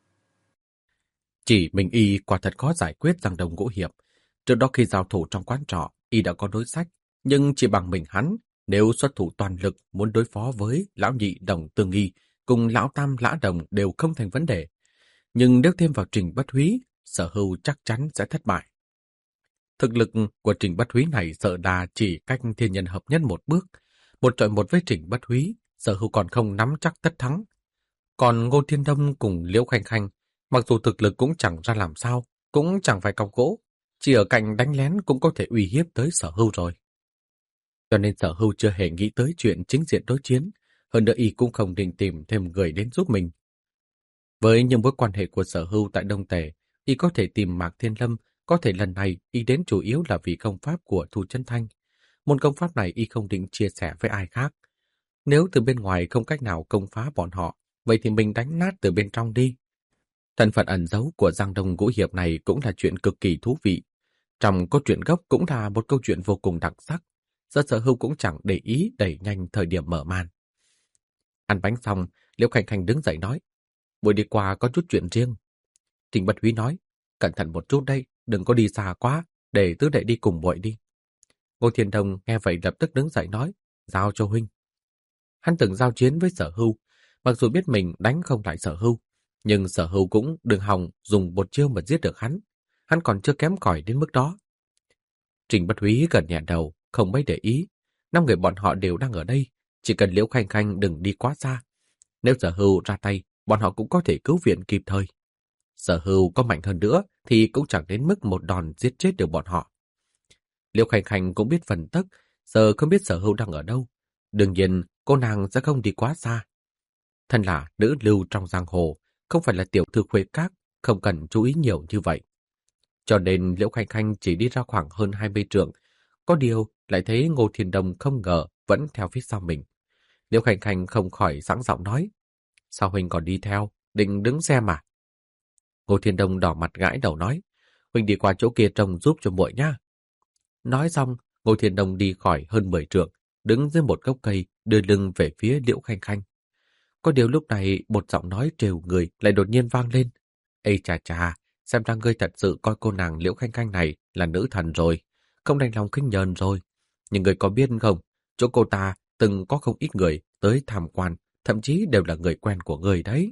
Chỉ mình y quả thật khó giải quyết Giang Đông Ngũ Hiệp. Trước đó khi giao thủ trong quán trọ, y đã có đối sách, nhưng chỉ bằng mình hắn, nếu xuất thủ toàn lực muốn đối phó với lão nhị Đồng Tương Nghi cùng lão tam Lã Đồng đều không thành vấn đề. Nhưng nếu thêm vào Trình Bất Húy, Sở Hưu chắc chắn sẽ thất bại. Thực lực của Trình Bất Húy này sợ đà chỉ cách thiên nhân hợp nhất một bước. Một chọi một với Trình Bất Húy, Sở Hưu còn không nắm chắc tất thắng. Còn Ngô Thiên Đông cùng Liễu Khanh Khanh, mặc dù thực lực cũng chẳng ra làm sao, cũng chẳng phải cọc gỗ, chỉ ở cạnh đánh lén cũng có thể uy hiếp tới Sở Hưu rồi. Cho nên Sở Hưu chưa hề nghĩ tới chuyện chính diện đối chiến, hơn nữa y cũng không định tìm thêm người đến giúp mình. Với những mối quan hệ của Sở Hưu tại Đông Tề, y có thể tìm Mạc Thiên Lâm, có thể lần này y đến chủ yếu là vì công pháp của Thu Chân Thanh. Môn công pháp này y không định chia sẻ với ai khác. Nếu từ bên ngoài không cách nào công phá bọn họ, vậy thì mình đánh nát từ bên trong đi. Thân phận ẩn giấu của Giang Đông Ngũ Hiệp này cũng là chuyện cực kỳ thú vị. Trong cốt truyện gốc cũng là một câu chuyện vô cùng đặc sắc. Giờ Sở Hưu cũng chẳng để ý đẩy nhanh thời điểm mở màn. Ăn bánh xong, Liễu Khanh Khanh đứng dậy nói, buổi đi qua có chút chuyện riêng. Trình Bất Húy nói, cẩn thận một chút đây, đừng có đi xa quá, để tứ đệ đi cùng muội đi. Ngô Thiên Đông nghe vậy lập tức đứng dậy nói, giao cho huynh. Hắn từng giao chiến với Sở Hưu, mặc dù biết mình đánh không lại Sở Hưu, nhưng Sở Hưu cũng đừng hòng dùng một chiêu mà giết được hắn. Hắn còn chưa kém cỏi đến mức đó. Trình Bất Húy gần nhẹ đầu, không mấy để ý. Năm người bọn họ đều đang ở đây, chỉ cần Liễu Khanh Khanh đừng đi quá xa. Nếu Sở Hưu ra tay, bọn họ cũng có thể cứu viện kịp thời. Sở Hưu có mạnh hơn nữa thì cũng chẳng đến mức một đòn giết chết được bọn họ. Liễu Khanh Khanh cũng biết phần tắc, giờ không biết Sở Hưu đang ở đâu. Đương nhiên, cô nàng sẽ không đi quá xa. Thân là nữ lưu trong giang hồ, không phải là tiểu thư khuê các, không cần chú ý nhiều như vậy. Cho nên Liễu Khanh Khanh chỉ đi ra khoảng hơn hai mươi trượng, có điều lại thấy Ngô Thiên Đông không ngờ vẫn theo phía sau mình. Liễu Khanh Khanh không khỏi sẵn giọng nói, sao huynh còn đi theo, định đứng xem à? Ngô Thiên Đông đỏ mặt gãi đầu nói, huynh đi qua chỗ kia trông giúp cho muội nhá. Nói xong, Ngô Thiên Đông đi khỏi hơn mười trượng, đứng dưới một gốc cây, đưa lưng về phía Liễu Khanh Khanh. Có điều lúc này một giọng nói trêu người lại đột nhiên vang lên. Ây chà chà, xem ra ngươi thật sự coi cô nàng Liễu Khanh Khanh này là nữ thần rồi, không đành lòng khinh nhờn rồi. Nhưng ngươi có biết không, chỗ cô ta từng có không ít người tới tham quan, thậm chí đều là người quen của ngươi đấy.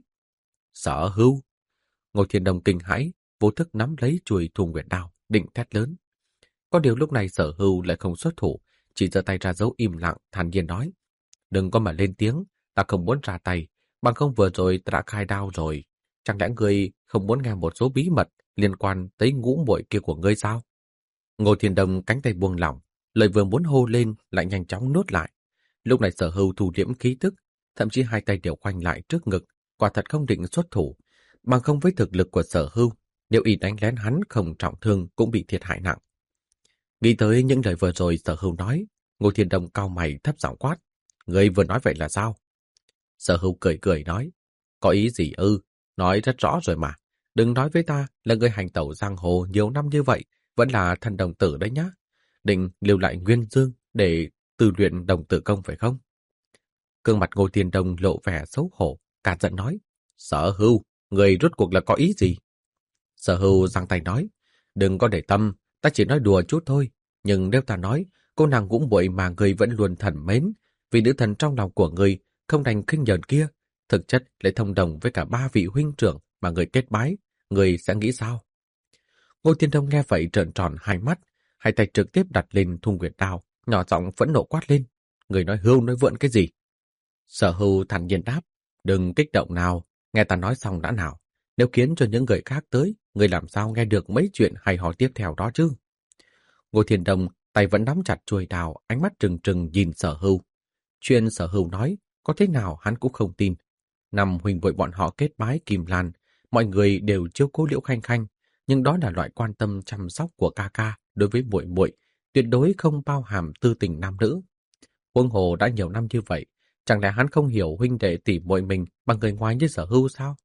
Sở Hưu. Ngô Thiên Đông kinh hãi, vô thức nắm lấy chuôi Thu Nguyệt đao, định thét lớn. Có điều lúc này Sở Hưu lại không xuất thủ, chỉ giơ tay ra dấu im lặng, thản nhiên nói. Đừng có mà lên tiếng, ta không muốn ra tay, bằng không vừa rồi ta đã khai đao rồi. Chẳng lẽ ngươi không muốn nghe một số bí mật liên quan tới ngũ muội kia của ngươi sao? Ngô Thiên Đông cánh tay buông lỏng, lời vừa muốn hô lên lại nhanh chóng nuốt lại. Lúc này Sở Hưu thu liễm khí tức, thậm chí hai tay đều khoanh lại trước ngực, quả thật không định xuất thủ. Bằng không với thực lực của Sở Hưu, nếu y đánh lén hắn không trọng thương cũng bị thiệt hại nặng. Nghĩ tới những lời vừa rồi Sở Hưu nói, Ngô Thiên Đông cau mày thấp giọng quát. Ngươi vừa nói vậy là sao? Sở Hưu cười cười nói. Có ý gì ư? Nói rất rõ rồi mà. Đừng nói với ta là ngươi hành tẩu giang hồ nhiều năm như vậy, vẫn là thần đồng tử đấy nhá. Định lưu lại nguyên dương để tu luyện đồng tử công phải không? Gương mặt Ngô Thiên Đông lộ vẻ xấu hổ, cả giận nói. Sở Hưu, người rốt cuộc là có ý gì? Sở Hưu giang tay nói. Đừng có để tâm, ta chỉ nói đùa chút thôi. Nhưng nếu ta nói, cô nàng Ngũ Muội mà người vẫn luôn thần mến, vì nữ thần trong lòng của người không đành khinh nhờn kia, thực chất lại thông đồng với cả ba vị huynh trưởng mà người kết bái, người sẽ nghĩ sao? Ngô Thiên Đông nghe vậy trợn tròn hai mắt, hai tay trực tiếp đặt lên Thu Nguyệt đao, nhỏ giọng phẫn nộ quát lên. Người nói hưu nói vượn cái gì? Sở Hưu thản nhiên đáp, đừng kích động nào, nghe ta nói xong đã nào. Nếu khiến cho những người khác tới, người làm sao nghe được mấy chuyện hay ho tiếp theo đó chứ? Ngô Thiên Đông tay vẫn nắm chặt chuôi đao, ánh mắt trừng trừng nhìn Sở Hưu. Chuyện Sở Hưu nói, có thế nào hắn cũng không tin. Năm huynh muội bọn họ kết bái Kim Lan, mọi người đều chiếu cố Liễu Khanh Khanh, nhưng đó là loại quan tâm chăm sóc của ca ca đối với muội muội, tuyệt đối không bao hàm tư tình nam nữ. Huống hồ đã nhiều năm như vậy, chẳng lẽ hắn không hiểu huynh đệ tỷ muội mình bằng người ngoài như Sở Hưu sao?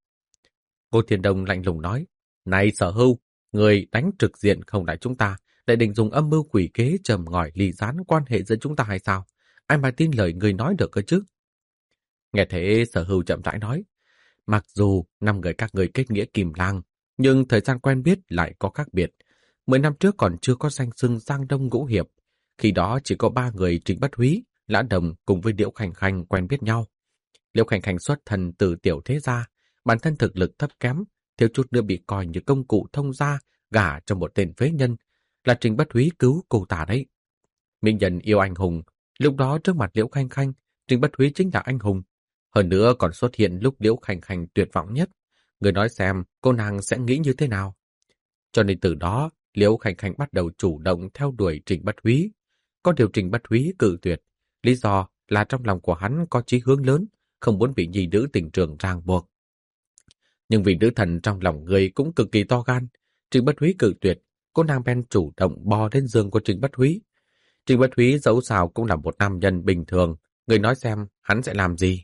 Ngô Thiên Đông lạnh lùng nói, này Sở Hưu, người đánh trực diện không lại chúng ta, lại định dùng âm mưu quỷ kế trầm ngòi ly gián quan hệ giữa chúng ta hay sao? Ai mà tin lời người nói được cơ chứ? Nghe thế Sở Hưu chậm rãi nói, mặc dù năm người các người kết nghĩa Kim Lang, nhưng thời gian quen biết lại có khác biệt. Mười năm trước còn chưa có danh xưng Giang Đông Ngũ Hiệp, khi đó chỉ có ba người Trình Bất Húy, Lã Đồng cùng với Liễu Khanh Khanh quen biết nhau. Liễu Khanh Khanh xuất thân từ tiểu thế gia, bản thân thực lực thấp kém, thiếu chút nữa bị coi như công cụ thông gia, gả cho một tên phế nhân, là Trình Bất Húy cứu cô ta đấy. Minh Nhân yêu anh hùng, lúc đó trước mặt Liễu Khanh Khanh, Trình Bất Húy chính là anh hùng. Hơn nữa còn xuất hiện lúc Liễu Khanh Khanh tuyệt vọng nhất. Người nói xem cô nàng sẽ nghĩ như thế nào. Cho nên từ đó, Liễu Khanh Khanh bắt đầu chủ động theo đuổi Trình Bất Húy. Có điều Trình Bất Húy cự tuyệt. Lý do là trong lòng của hắn có chí hướng lớn, không muốn bị nhi nữ tình trường ràng buộc. Nhưng vì nữ thần trong lòng ngươi cũng cực kỳ to gan, Trình Bất Húy cự tuyệt, cô nàng bèn chủ động bò lên giường của Trình Bất Húy. Trình Bất Húy dẫu sao cũng là một nam nhân bình thường, người nói xem hắn sẽ làm gì.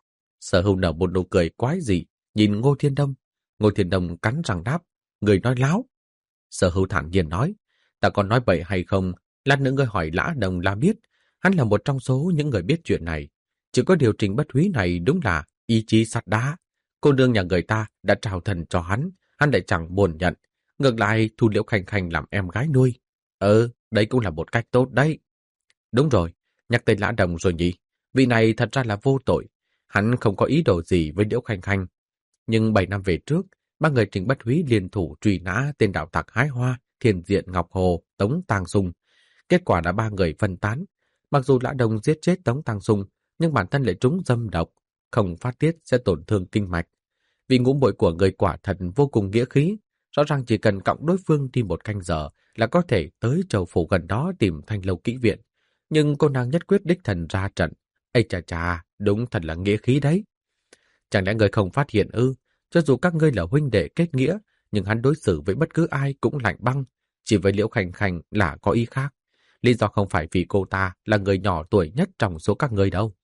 Sở Hưu nở một nụ cười quái dị, nhìn Ngô Thiên Đông. Ngô Thiên Đông cắn răng đáp, người nói láo. Sở Hưu thản nhiên nói, ta còn nói bậy hay không, lát nữa ngươi hỏi Lã Đồng là biết, hắn là một trong số những người biết chuyện này. Chỉ có điều Trình Bất Húy này đúng là ý chí sắt đá. Cô nương nhà người ta đã trao thần cho hắn, hắn lại chẳng buồn nhận. Ngược lại thu Liễu Khanh Khanh làm em gái nuôi. Ừ, đây cũng là một cách tốt đấy. Đúng rồi, nhắc tên Lã Đồng rồi nhỉ. Vị này thật ra là vô tội. Hắn không có ý đồ gì với Liễu Khanh Khanh. Nhưng bảy năm về trước, ba người Trình Bất Húy liên thủ truy nã tên đạo tặc hái hoa, Thiền Diện Ngọc Hồ, Tống Tàng Sung. Kết quả là ba người phân tán. Mặc dù Lã Đồng giết chết Tống Tàng Sung, nhưng bản thân lại trúng dâm độc, không phát tiết sẽ tổn thương kinh mạch. Vì ngũ muội của người quả thật vô cùng nghĩa khí, rõ ràng chỉ cần cõng đối phương đi một canh giờ là có thể tới châu phủ gần đó tìm Thanh Lâu Kỹ Viện. Nhưng cô nàng nhất quyết đích thần ra trận. Ây chà chà, đúng thật là nghĩa khí đấy. Chẳng lẽ người không phát hiện ư? Cho dù các ngươi là huynh đệ kết nghĩa, nhưng hắn đối xử với bất cứ ai cũng lạnh băng, chỉ với Liễu Khanh Khanh là có ý khác. Lý do không phải vì cô ta là người nhỏ tuổi nhất trong số các ngươi đâu.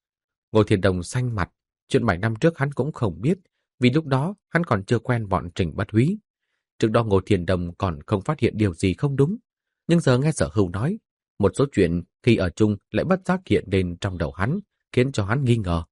Ngô Thiên Đồng xanh mặt, chuyện bảy năm trước hắn cũng không biết, vì lúc đó hắn còn chưa quen bọn Trình Bất Húy. Trước đó Ngô Thiên Đồng còn không phát hiện điều gì không đúng, nhưng giờ nghe Sở Hưu nói, một số chuyện khi ở chung lại bất giác hiện lên trong đầu hắn, khiến cho hắn nghi ngờ.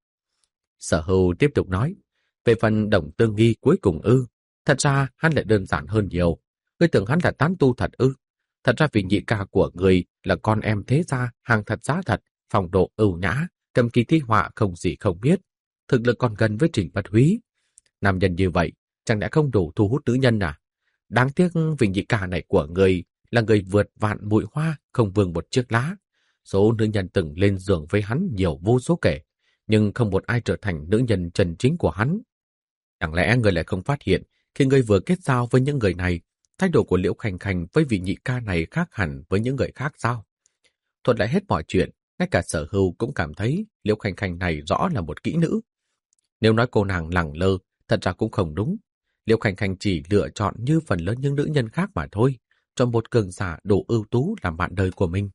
Sở Hưu tiếp tục nói, về phần Đồng Tương Nghi cuối cùng ư, thật ra hắn lại đơn giản hơn nhiều. Ngươi tưởng hắn là tán tu thật ư? Thật ra vì nhị ca của người là con em thế gia, hàng thật giá thật, phong độ ưu nhã, cầm kỳ thi họa không gì không biết, thực lực còn gần với Trình Bất Húy. Nam nhân như vậy, chẳng lẽ không đủ thu hút nữ nhân à? Đáng tiếc vì nhị ca này của người là người vượt vạn bụi hoa, không vương một chiếc lá. Số nữ nhân từng lên giường với hắn nhiều vô số kể, nhưng không một ai trở thành nữ nhân chân chính của hắn. Chẳng lẽ người lại không phát hiện, khi người vừa kết giao với những người này, thái độ của Liễu Khanh Khanh với vị nhị ca này khác hẳn với những người khác sao? Thuật lại hết mọi chuyện, ngay cả Sở Hưu cũng cảm thấy Liễu Khanh Khanh này rõ là một kỹ nữ. Nếu nói cô nàng lẳng lơ, thật ra cũng không đúng. Liễu Khanh Khanh chỉ lựa chọn như phần lớn những nữ nhân khác mà thôi, cho một cường giả đủ ưu tú làm bạn đời của mình.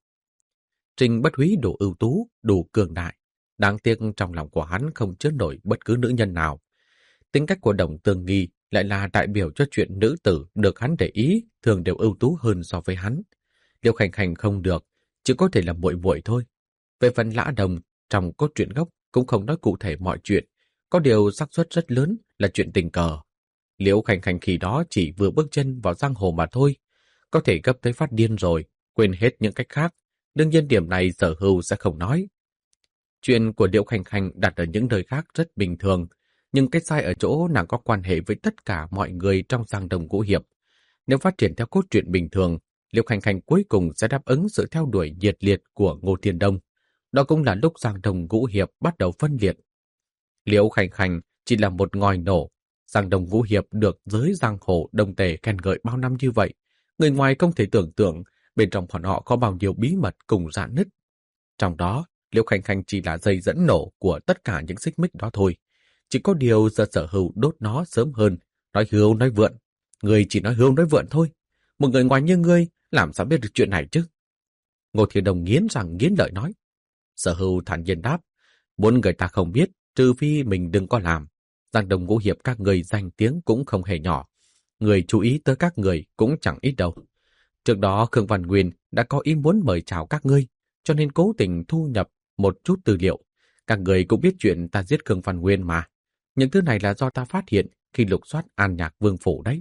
Trình Bất Húy đủ ưu tú, đủ cường đại. Đáng tiếc trong lòng của hắn không chứa nổi bất cứ nữ nhân nào. Tính cách của Đồng Tương Nghi lại là đại biểu cho chuyện nữ tử được hắn để ý thường đều ưu tú hơn so với hắn. Liễu Khanh Khanh không được, chỉ có thể là muội muội thôi. Về phần Lã Đồng, trong cốt truyện gốc cũng không nói cụ thể mọi chuyện, có điều xác suất rất lớn là chuyện tình cờ. Liễu Khanh Khanh khi đó chỉ vừa bước chân vào giang hồ mà thôi, có thể gấp tới phát điên rồi, quên hết những cách khác. Đương nhiên điểm này Sở Hưu sẽ không nói. Chuyện của Liễu Khanh Khanh đặt ở những nơi khác rất bình thường, nhưng cái sai ở chỗ nàng có quan hệ với tất cả mọi người trong giang đồng ngũ hiệp. Nếu phát triển theo cốt truyện bình thường, Liễu Khanh Khanh cuối cùng sẽ đáp ứng sự theo đuổi nhiệt liệt của Ngô Thiên Đông. Đó cũng là lúc giang đồng ngũ hiệp bắt đầu phân liệt. Liễu Khanh Khanh chỉ là một ngòi nổ. Giang đồng ngũ hiệp được giới giang hồ Đông Tề khen ngợi bao năm như vậy. Người ngoài không thể tưởng tượng bên trong bọn họ có bao nhiêu bí mật cùng rạn nứt. Trong đó, Liễu Khanh Khanh chỉ là dây dẫn nổ của tất cả những xích mích đó thôi. Chỉ có điều giờ Sở Hưu đốt nó sớm hơn, nói hưu nói vượn. Người chỉ nói hưu nói vượn thôi. Một người ngoài như ngươi làm sao biết được chuyện này chứ? Ngô Thiên Đồng nghiến răng nghiến lợi nói. Sở Hưu thản nhiên đáp, muốn người ta không biết, trừ phi mình đừng có làm. Giang đồng ngũ hiệp các người danh tiếng cũng không hề nhỏ. Người chú ý tới các người cũng chẳng ít đâu. Trước đó Khương Văn Nguyên đã có ý muốn mời chào các ngươi, cho nên cố tình thu nhập một chút tư liệu. Các người cũng biết chuyện ta giết Khương Văn Nguyên mà. Những thứ này là do ta phát hiện khi lục soát An Nhạc Vương Phủ đấy.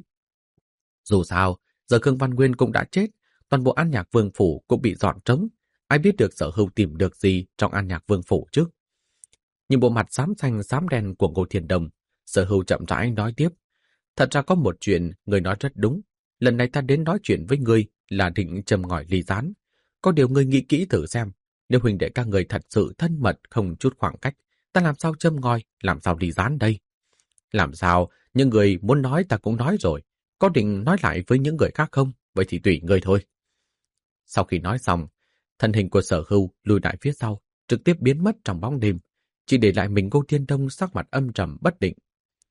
Dù sao, giờ Khương Văn Nguyên cũng đã chết, toàn bộ An Nhạc Vương Phủ cũng bị dọn trống. Ai biết được Sở Hưu tìm được gì trong An Nhạc Vương Phủ chứ? Nhìn bộ mặt xám xanh xám đen của Ngô Thiên Đồng, Sở Hưu chậm rãi nói tiếp. Thật ra có một chuyện người nói rất đúng. Lần này ta đến nói chuyện với ngươi là định châm ngòi ly gián. Có điều ngươi nghĩ kỹ thử xem. Nếu huynh đệ các người thật sự thân mật không chút khoảng cách, ta làm sao châm ngòi, làm sao ly gián đây? Làm sao, những người muốn nói ta cũng nói rồi. Có định nói lại với những người khác không? Vậy thì tùy ngươi thôi. Sau khi nói xong, thân hình của Sở Hưu lùi lại phía sau, trực tiếp biến mất trong bóng đêm, chỉ để lại mình Ngô Thiên Đông sắc mặt âm trầm bất định.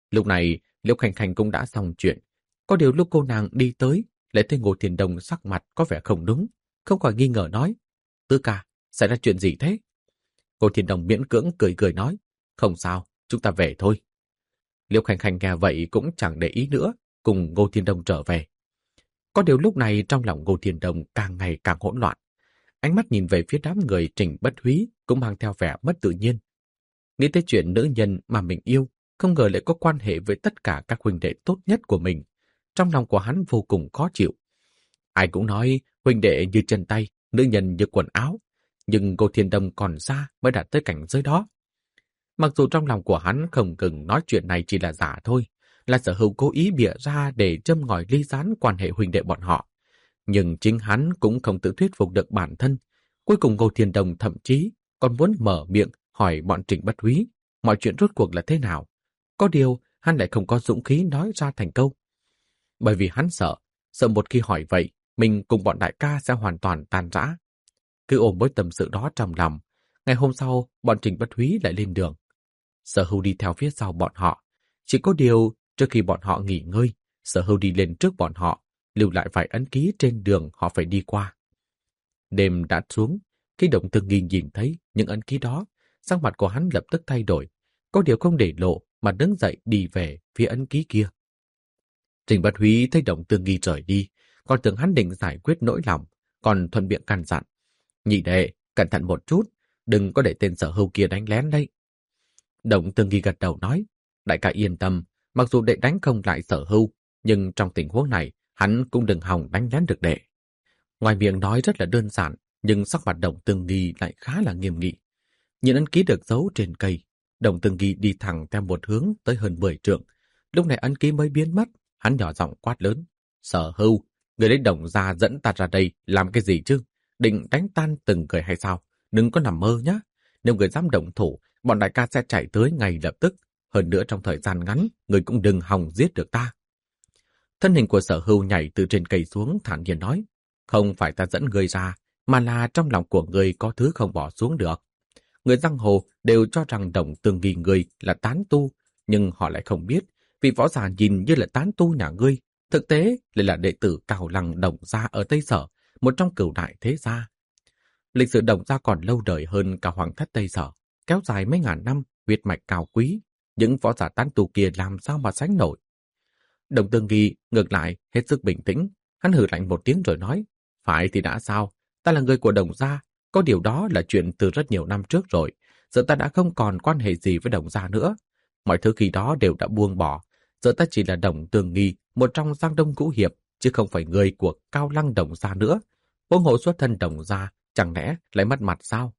Lúc này, Liễu Khanh Khanh cũng đã xong chuyện. Có điều lúc cô nàng đi tới, lại thấy Ngô Thiên Đông sắc mặt có vẻ không đúng, không khỏi nghi ngờ nói: Tứ ca, xảy ra chuyện gì thế? Ngô Thiên Đông miễn cưỡng cười cười nói: Không sao, chúng ta về thôi. Liễu Khanh Khanh nghe vậy cũng chẳng để ý nữa, cùng Ngô Thiên Đông trở về. Có điều lúc này trong lòng Ngô Thiên Đông càng ngày càng hỗn loạn. Ánh mắt nhìn về phía đám người Trình Bất Húy cũng mang theo vẻ mất tự nhiên. Nghĩ tới chuyện nữ nhân mà mình yêu, không ngờ lại có quan hệ với tất cả các huynh đệ tốt nhất của mình. Trong lòng của hắn vô cùng khó chịu. Ai cũng nói huynh đệ như chân tay, nữ nhân như quần áo. Nhưng Ngô Thiên Đông còn xa mới đạt tới cảnh giới đó. Mặc dù trong lòng của hắn không ngừng nói chuyện này chỉ là giả thôi, là Sở Hữu cố ý bịa ra để châm ngòi ly gián quan hệ huynh đệ bọn họ. Nhưng chính hắn cũng không tự thuyết phục được bản thân. Cuối cùng Ngô Thiên Đông thậm chí còn muốn mở miệng hỏi bọn Trình Bất Húy mọi chuyện rốt cuộc là thế nào. Có điều hắn lại không có dũng khí nói ra thành câu. Bởi vì hắn sợ, sợ một khi hỏi vậy, mình cùng bọn đại ca sẽ hoàn toàn tan rã. Cứ ôm mối tâm sự đó trong lòng, ngày hôm sau bọn Trình Bất Húy lại lên đường. Sở Hữu đi theo phía sau bọn họ. Chỉ có điều trước khi bọn họ nghỉ ngơi, Sở Hữu đi lên trước bọn họ, lưu lại vài ấn ký trên đường họ phải đi qua. Đêm đã xuống, khi Động Tương Nghi nhìn thấy những ấn ký đó, sắc mặt của hắn lập tức thay đổi, có điều không để lộ mà đứng dậy đi về phía ấn ký kia. Trình Bất Húy thấy Động Tương Nghi rời đi, còn tưởng hắn định giải quyết nỗi lòng, còn thuận miệng căn dặn: Nhị đệ, cẩn thận một chút, đừng có để tên Sở Hữu kia đánh lén đây. Động Tương Nghi gật đầu nói: Đại ca yên tâm, mặc dù đệ đánh không lại Sở Hữu, nhưng trong tình huống này hắn cũng đừng hòng đánh lén được đệ. Ngoài miệng nói rất là đơn giản, nhưng sắc mặt Động Tương Nghi lại khá là nghiêm nghị. Nhìn ấn ký được giấu trên cây, Động Tương Nghi đi thẳng theo một hướng tới hơn mười trượng. Lúc này ấn ký mới biến mất, hắn nhỏ giọng quát lớn: Sở Hữu, người lấy Đồng gia dẫn ta ra đây làm cái gì chứ? Định đánh tan từng người hay sao? Đừng có nằm mơ nhé. Nếu người dám động thủ, bọn đại ca sẽ chạy tới ngay lập tức. Hơn nữa trong thời gian ngắn, người cũng đừng hòng giết được ta. Thân hình của Sở Hữu nhảy từ trên cây xuống, thản nhiên nói: Không phải ta dẫn người ra, mà là trong lòng của người có thứ không bỏ xuống được. Người giang hồ đều cho rằng Động Tương Nghi người là tán tu, nhưng họ lại không biết, vị võ giả nhìn như là tán tu nhà ngươi, thực tế lại là đệ tử Cào Lăng Đồng gia ở Tây Sở, một trong cửu đại thế gia. Lịch sử Đồng gia còn lâu đời hơn cả Hoàng thất Tây Sở, kéo dài mấy ngàn năm, huyết mạch cao quý, những võ giả tán tu kia làm sao mà sánh nổi. Động Tương Nghi ngược lại hết sức bình tĩnh, hắn hừ lạnh một tiếng rồi nói: Phải thì đã sao, ta là người của Đồng gia, có điều đó là chuyện từ rất nhiều năm trước rồi, giờ ta đã không còn quan hệ gì với Đồng gia nữa. Mọi thứ khi đó đều đã buông bỏ, giờ ta chỉ là Động Tương Nghi, một trong Giang Đông Ngũ Hiệp, chứ không phải người của Cao Lăng Đồng gia nữa. Huống hộ xuất thân Đồng gia, chẳng lẽ lại mất mặt sao?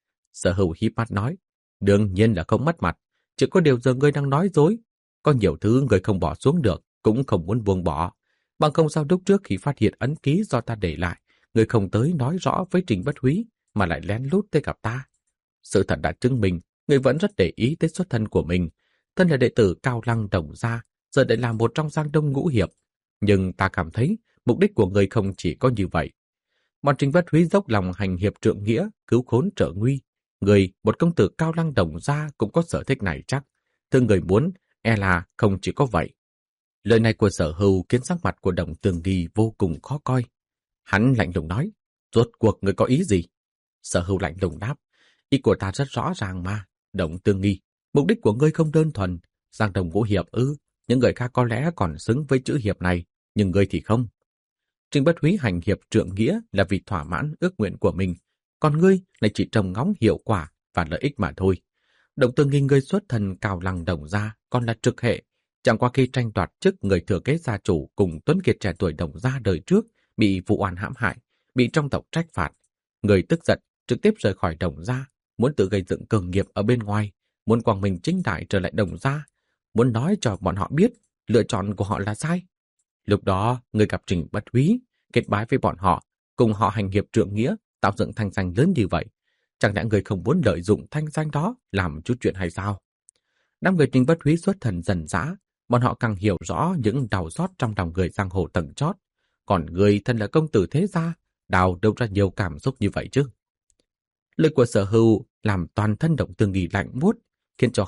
Sở Hữu híp mắt nói: Đương nhiên là không mất mặt, chỉ có điều giờ ngươi đang nói dối. Có nhiều thứ ngươi không bỏ xuống được, cũng không muốn buông bỏ. Bằng không sao lúc trước khi phát hiện ấn ký do ta để lại, ngươi không tới nói rõ với Trình Bất Húy, mà lại lén lút tới gặp ta. Sự thật đã chứng minh, ngươi vẫn rất để ý tới xuất thân của mình. Thân là đệ tử Cao Lăng Đồng gia, giờ lại là một trong Giang Đông Ngũ Hiệp. Nhưng ta cảm thấy mục đích của ngươi không chỉ có như vậy. Bọn Trình Bất Húy dốc lòng hành hiệp trượng nghĩa, cứu khốn trợ nguy. Người, một công tử Cao Lăng Đồng gia cũng có sở thích này chắc. Thương người muốn, e là không chỉ có vậy. Lời này của Sở Hữu khiến sắc mặt của Động Tương Nghi vô cùng khó coi. Hắn lạnh lùng nói: Rốt cuộc người có ý gì? Sở Hữu lạnh lùng đáp: Ý của ta rất rõ ràng mà, Động Tương Nghi. Mục đích của ngươi không đơn thuần. Giang Đông Ngũ Hiệp ư? Những người khác có lẽ còn xứng với chữ hiệp này, nhưng ngươi thì không. Trình Bất Húy hành hiệp trượng nghĩa là vì thỏa mãn ước nguyện của mình, còn ngươi lại chỉ trông ngóng hiệu quả và lợi ích mà thôi. Động Tương Nghi ngươi xuất thân Cào Lăng Đồng gia còn là trực hệ, chẳng qua khi tranh đoạt chức người thừa kế gia chủ cùng Tuấn Kiệt trẻ tuổi Đồng gia đời trước bị vụ oan hãm hại, bị trong tộc trách phạt, người tức giận trực tiếp rời khỏi Đồng gia, muốn tự gây dựng cơ nghiệp ở bên ngoài, muốn quang minh chính đại trở lại Đồng gia, muốn nói cho bọn họ biết lựa chọn của họ là sai. Lúc đó, người gặp Trình Bất Húy, kết bái với bọn họ, cùng họ hành hiệp trượng nghĩa, tạo dựng thanh danh lớn như vậy. Chẳng lẽ người không muốn lợi dụng thanh danh đó làm chút chuyện hay sao? Đám người Trình Bất Húy xuất thần dần dã, bọn họ càng hiểu rõ những đau xót trong lòng người giang hồ tầng chót. Còn người thân là công tử thế gia, đào đâu ra nhiều cảm xúc như vậy chứ? Lời của Sở Hữu làm toàn thân Động Tương Nghi lạnh buốt, khiến cho hắn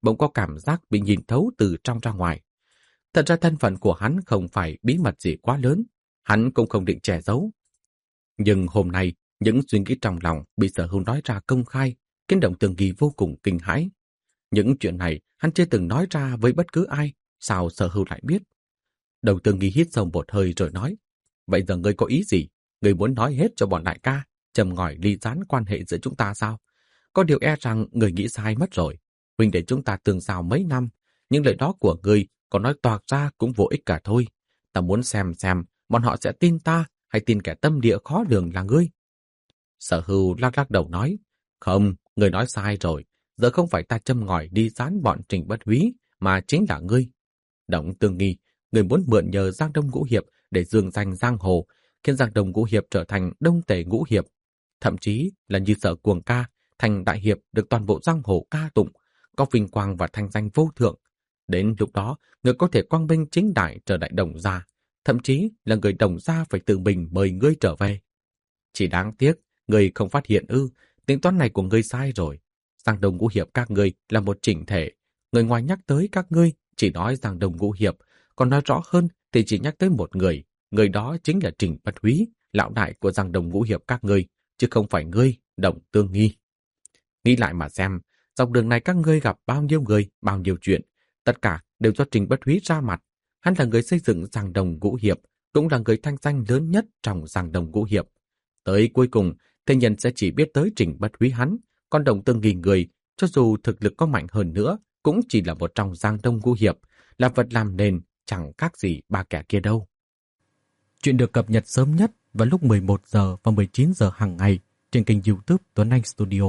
bỗng có cảm giác bị nhìn thấu từ trong ra ngoài. Thật ra thân phận của hắn không phải bí mật gì quá lớn, hắn cũng không định che giấu. Nhưng hôm nay, những suy nghĩ trong lòng bị Sở Hưu nói ra công khai, khiến Đồng Tương Nghi vô cùng kinh hãi. Những chuyện này hắn chưa từng nói ra với bất cứ ai, sao Sở Hưu lại biết? Đồng Tương Nghi hít sâu một hơi rồi nói, vậy giờ ngươi có ý gì? Ngươi muốn nói hết cho bọn đại ca, châm ngòi ly gián quan hệ giữa chúng ta sao? Có điều e rằng người nghĩ sai mất rồi. Huynh để chúng ta tương giao mấy năm, những lời đó của ngươi có nói toạc ra cũng vô ích cả thôi. Ta muốn xem xem bọn họ sẽ tin ta hay tin kẻ tâm địa khó lường là ngươi. Sở Hưu lắc lắc đầu nói, không, ngươi nói sai rồi. Giờ không phải ta châm ngòi đi gián bọn Trình Bất Húy, mà chính là ngươi. Động Tương Nghi, ngươi muốn mượn nhờ Giang Đông Ngũ Hiệp để dương danh giang hồ, khiến Giang Đông Ngũ Hiệp trở thành Đông Tề Ngũ Hiệp, thậm chí là như Sở Cuồng ca thành đại hiệp được toàn bộ giang hồ ca tụng, có vinh quang và thanh danh vô thượng. Đến lúc đó, ngươi có thể quang minh chính đại trở lại Đồng gia, thậm chí là người Đồng gia phải tự mình mời ngươi trở về. Chỉ đáng tiếc, ngươi không phát hiện ư, tính toán này của ngươi sai rồi. Giang Đông Ngũ Hiệp các ngươi là một chỉnh thể, người ngoài nhắc tới các ngươi chỉ nói Giang Đông Ngũ Hiệp, còn nói rõ hơn thì chỉ nhắc tới một người, người đó chính là Trình Bất Húy, lão đại của Giang Đông Ngũ Hiệp các ngươi, chứ không phải ngươi, Động Tương Nghi. Nghĩ lại mà xem, dọc đường này các ngươi gặp bao nhiêu người, bao nhiêu chuyện, tất cả đều do Trình Bất Húy ra mặt. Hắn là người xây dựng Giang Đông Ngũ Hiệp, cũng là người thanh danh lớn nhất trong Giang Đông Ngũ Hiệp. Tới cuối cùng, thế nhân sẽ chỉ biết tới Trình Bất Húy hắn, còn Động Tương Nghi người, cho dù thực lực có mạnh hơn nữa, cũng chỉ là một trong Giang Đông Ngũ Hiệp, là vật làm nền, chẳng khác gì ba kẻ kia đâu. Chuyện được cập nhật sớm nhất vào lúc mười một giờ và mười chín giờ hàng ngày trên kênh YouTube Tuấn Anh Studio.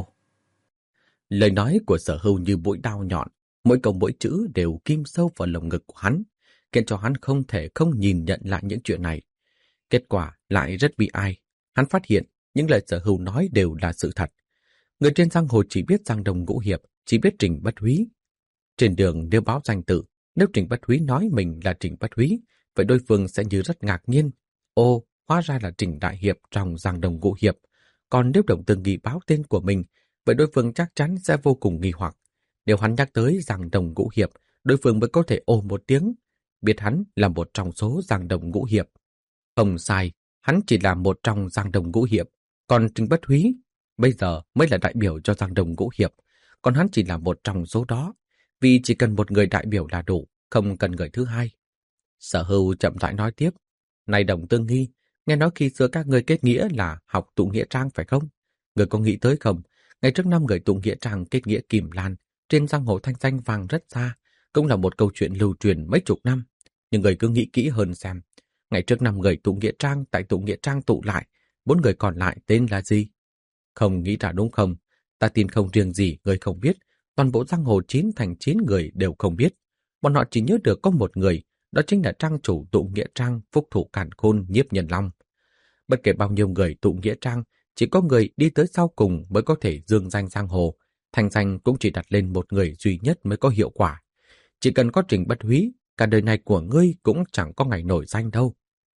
Lời nói của Sở Hưu như mũi đao nhọn, mỗi câu mỗi chữ đều kim sâu vào lồng ngực của hắn, khiến cho hắn không thể không nhìn nhận lại những chuyện này. Kết quả lại rất bi ai. Hắn phát hiện những lời Sở Hưu nói đều là sự thật. Người trên giang hồ chỉ biết Giang Đông Ngũ Hiệp, chỉ biết Trình Bất Húy. Trên đường nêu báo danh tự, nếu Trình Bất Húy nói mình là Trình Bất Húy, vậy đối phương sẽ như rất ngạc nhiên. Ô, hóa ra là Trình Đại Hiệp trong Giang Đông Ngũ Hiệp. Còn nếu Động Tương Nghi báo tên của mình, vậy đối phương chắc chắn sẽ vô cùng nghi hoặc. Nếu hắn nhắc tới Giang Đông Ngũ Hiệp, đối phương mới có thể ồ một tiếng, biết hắn là một trong số Giang Đông Ngũ Hiệp. Không sai, hắn chỉ là một trong Giang Đông Ngũ Hiệp, còn Trình Bất Húy bây giờ mới là đại biểu cho Giang Đông Ngũ Hiệp, còn hắn chỉ là một trong số đó, vì chỉ cần một người đại biểu là đủ, không cần người thứ hai. Sở Hưu chậm rãi nói tiếp, này Động Tương Nghi, nghe nói khi xưa các người kết nghĩa là học tụ nghĩa trang phải không? Người có nghĩ tới không? Ngày trước năm người tụ nghĩa trang kết nghĩa Kim Lan, trên giang hồ thanh danh vang rất xa, cũng là một câu chuyện lưu truyền mấy chục năm. Nhưng người cứ nghĩ kỹ hơn xem, ngày trước năm người tụ nghĩa trang tại tụ nghĩa trang tụ lại, bốn người còn lại tên là gì? Không nghĩ ra đúng không? Ta tin không riêng gì người không biết, toàn bộ giang hồ chín thành chín người đều không biết. Bọn họ chỉ nhớ được có một người, đó chính là trang chủ tụ nghĩa trang Phúc Thủ Càn Khôn Nhiếp Nhân Long. Bất kể bao nhiêu người tụ nghĩa trang, chỉ có người đi tới sau cùng mới có thể dương danh giang hồ. Thành danh cũng chỉ đặt lên một người duy nhất mới có hiệu quả. Chỉ cần có Trình Bất Húy, cả đời này của ngươi cũng chẳng có ngày nổi danh đâu.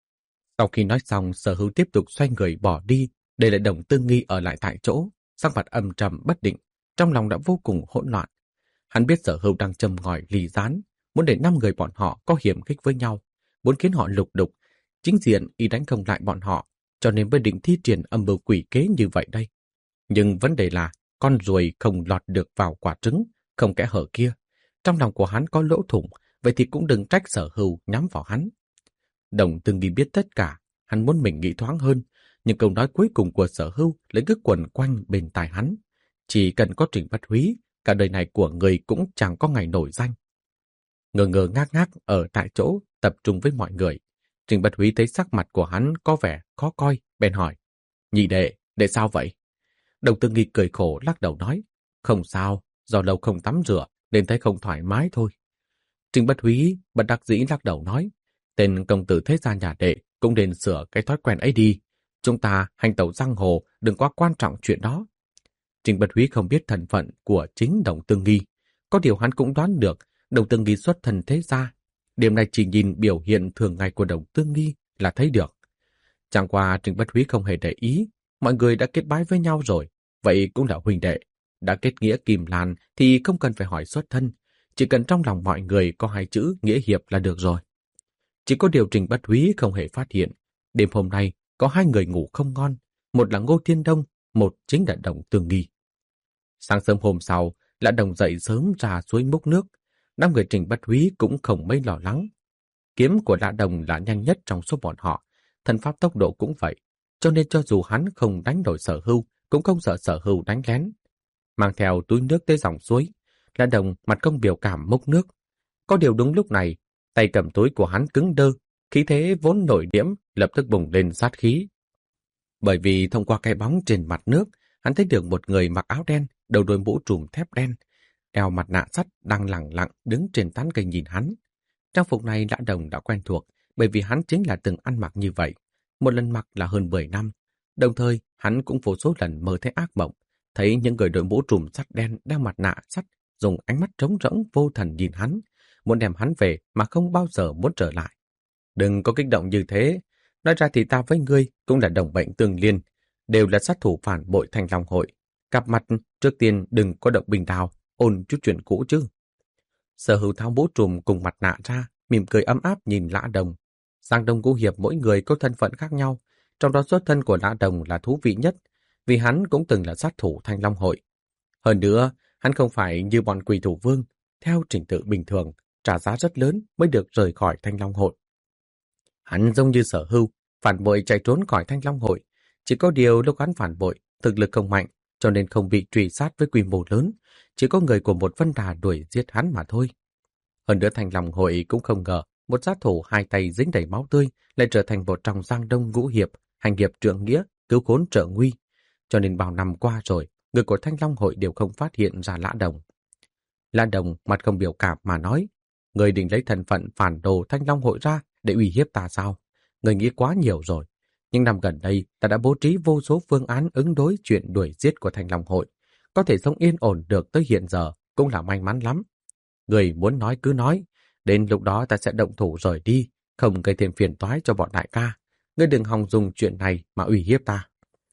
Sau khi nói xong, Sở Hưu tiếp tục xoay người bỏ đi, để lại Động Tương Nghi ở lại tại chỗ, sắc mặt âm trầm bất định, trong lòng đã vô cùng hỗn loạn. Hắn biết Sở Hưu đang châm ngòi ly gián, muốn để năm người bọn họ có hiểm khích với nhau, muốn khiến họ lục đục, chính diện y đánh không lại bọn họ, cho nên mới định thi triển âm mưu quỷ kế như vậy đây. Nhưng vấn đề là, con ruồi không lọt được vào quả trứng, không kẽ hở kia. Trong lòng của hắn có lỗ thủng, vậy thì cũng đừng trách Sở Hưu nhắm vào hắn. Đồng Tương Nghi biết tất cả, hắn muốn mình nghĩ thoáng hơn, nhưng câu nói cuối cùng của Sở Hưu lại cứ quẩn quanh bên tai hắn. Chỉ cần có Trình Bất Húy, cả đời này của người cũng chẳng có ngày nổi danh. Ngờ ngờ ngác ngác ở tại chỗ, tập trung với mọi người. Trình Bất Húy thấy sắc mặt của hắn có vẻ khó coi, bèn hỏi, nhị đệ, đệ sao vậy? Đồng Tương Nghi cười khổ lắc đầu nói, không sao, do lâu không tắm rửa, nên thấy không thoải mái thôi. Trình Bất Húy bất đắc dĩ lắc đầu nói, tên công tử thế gia nhà đệ cũng nên sửa cái thói quen ấy đi. Chúng ta hành tẩu giang hồ đừng quá quan trọng chuyện đó. Trình Bất Húy không biết thân phận của chính Đồng Tương Nghi. Có điều hắn cũng đoán được Đồng Tương Nghi xuất thân thế gia. Điểm này chỉ nhìn biểu hiện thường ngày của Đồng Tương Nghi là thấy được. Chẳng qua Trình Bất Húy không hề để ý, mọi người đã kết bái với nhau rồi, vậy cũng là huynh đệ. Đã kết nghĩa Kim Lan thì không cần phải hỏi xuất thân, Chỉ cần trong lòng mọi người có hai chữ nghĩa hiệp là được rồi. Chỉ có điều Trình Bất Húy không hề phát hiện. Đêm hôm nay có hai người ngủ không ngon. Một là Ngô Thiên Đông, một chính là Đồng Tương Nghi. Sáng sớm hôm sau, Lã Đồng dậy sớm ra suối múc nước. Năm người Trình Bất Húy cũng không mấy lo lắng. Kiếm của Lã Đồng là nhanh nhất trong số bọn họ. Thần pháp tốc độ cũng vậy. Cho nên cho dù hắn không đánh đổi Sở Hưu, cũng không sợ Sở Hưu đánh lén. Mang theo túi nước tới dòng suối, Lã Đồng mặt không biểu cảm múc nước. Có điều đúng lúc này, tay cầm túi của hắn cứng đơ, khí thế vốn nổi điểm lập tức bùng lên sát khí. Bởi vì thông qua cái bóng trên mặt nước, hắn thấy được một người mặc áo đen, đầu đôi mũ trùm thép đen, đeo mặt nạ sắt đang lẳng lặng đứng trên tán cây nhìn hắn. Trang phục này Lã Đồng đã quen thuộc, bởi vì hắn chính là từng ăn mặc như vậy. Một lần mặc là hơn mười năm. Đồng thời, hắn cũng vô số lần mơ thấy ác mộng, thấy những người đội mũ trùm sắt đen đeo mặt nạ sắt dùng ánh mắt trống rỗng vô thần nhìn hắn, muốn đem hắn về mà không bao giờ muốn trở lại. Đừng có kích động như thế, nói ra thì ta với ngươi cũng là đồng bệnh tương liên, đều là sát thủ phản bội Thanh Long hội. Gặp mặt trước tiên đừng có động bình đào, ôn chút chuyện cũ chứ. Sở Hữu tháo mũ trùm cùng mặt nạ ra, mỉm cười ấm áp nhìn Lã Đồng. Giang Đông Ngũ Hiệp mỗi người có thân phận khác nhau, trong đó xuất thân của Lã Đồng là thú vị nhất, vì hắn cũng từng là sát thủ Thanh Long hội. Hơn nữa, hắn không phải như bọn quỷ thủ vương, theo trình tự bình thường, trả giá rất lớn mới được rời khỏi Thanh Long hội. Hắn giống như Sở Hưu, phản bội chạy trốn khỏi Thanh Long hội. Chỉ có điều lúc hắn phản bội, thực lực không mạnh, cho nên không bị truy sát với quy mô lớn. Chỉ có người của một Vân Đà đuổi giết hắn mà thôi. Hơn nữa Thanh Long hội cũng không ngờ, một sát thủ hai tay dính đầy máu tươi lại trở thành một trong Giang Đông Ngũ Hiệp, hành hiệp trượng nghĩa, cứu khốn trợ nguy. Cho nên bao năm qua rồi, người của Thanh Long hội đều không phát hiện ra Lã Đồng. Lã Đồng mặt không biểu cảm mà nói, người định lấy thân phận phản đồ Thanh Long hội ra để uy hiếp ta sao? Người nghĩ quá nhiều rồi. Nhưng năm gần đây, ta đã bố trí vô số phương án ứng đối chuyện đuổi giết của Thanh Long hội. Có thể sống yên ổn được tới hiện giờ cũng là may mắn lắm. Người muốn nói cứ nói, đến lúc đó ta sẽ động thủ rời đi, không gây thêm phiền toái cho bọn đại ca. Ngươi đừng hòng dùng chuyện này mà uy hiếp ta.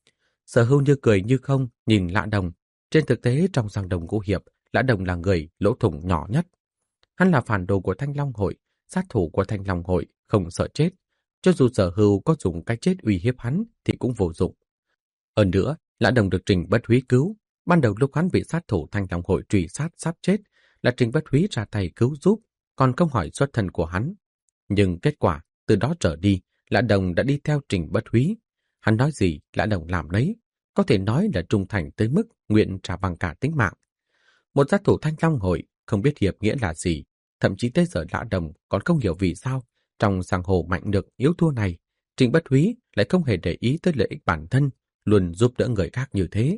Sở Hưu như cười như không nhìn Lã Đồng. Trên thực tế trong Giang Đông Ngũ Hiệp, Lã Đồng là người lỗ thủng nhỏ nhất. Hắn là phản đồ của Thanh Long hội, sát thủ của Thanh Long hội, không sợ chết. Cho dù Sở Hưu có dùng cái chết uy hiếp hắn thì cũng vô dụng. Hơn nữa, Lã Đồng được Trình Bất Húy cứu. Ban đầu lúc hắn bị sát thủ Thanh Long hội truy sát sắp chết là Trình Bất Húy ra tay cứu giúp, còn không hỏi xuất thân của hắn. Nhưng kết quả, từ đó trở đi, Lã Đồng đã đi theo Trình Bất Húy. Hắn nói gì, Lã Đồng làm đấy. Có thể nói là trung thành tới mức nguyện trả bằng cả tính mạng. Một sát thủ Thanh Long hội không biết hiệp nghĩa là gì. Thậm chí tới giờ Lã Đồng còn không hiểu vì sao trong giang hồ mạnh được yếu thua này, Trình Bất Húy lại không hề để ý tới lợi ích bản thân, luôn giúp đỡ người khác như thế.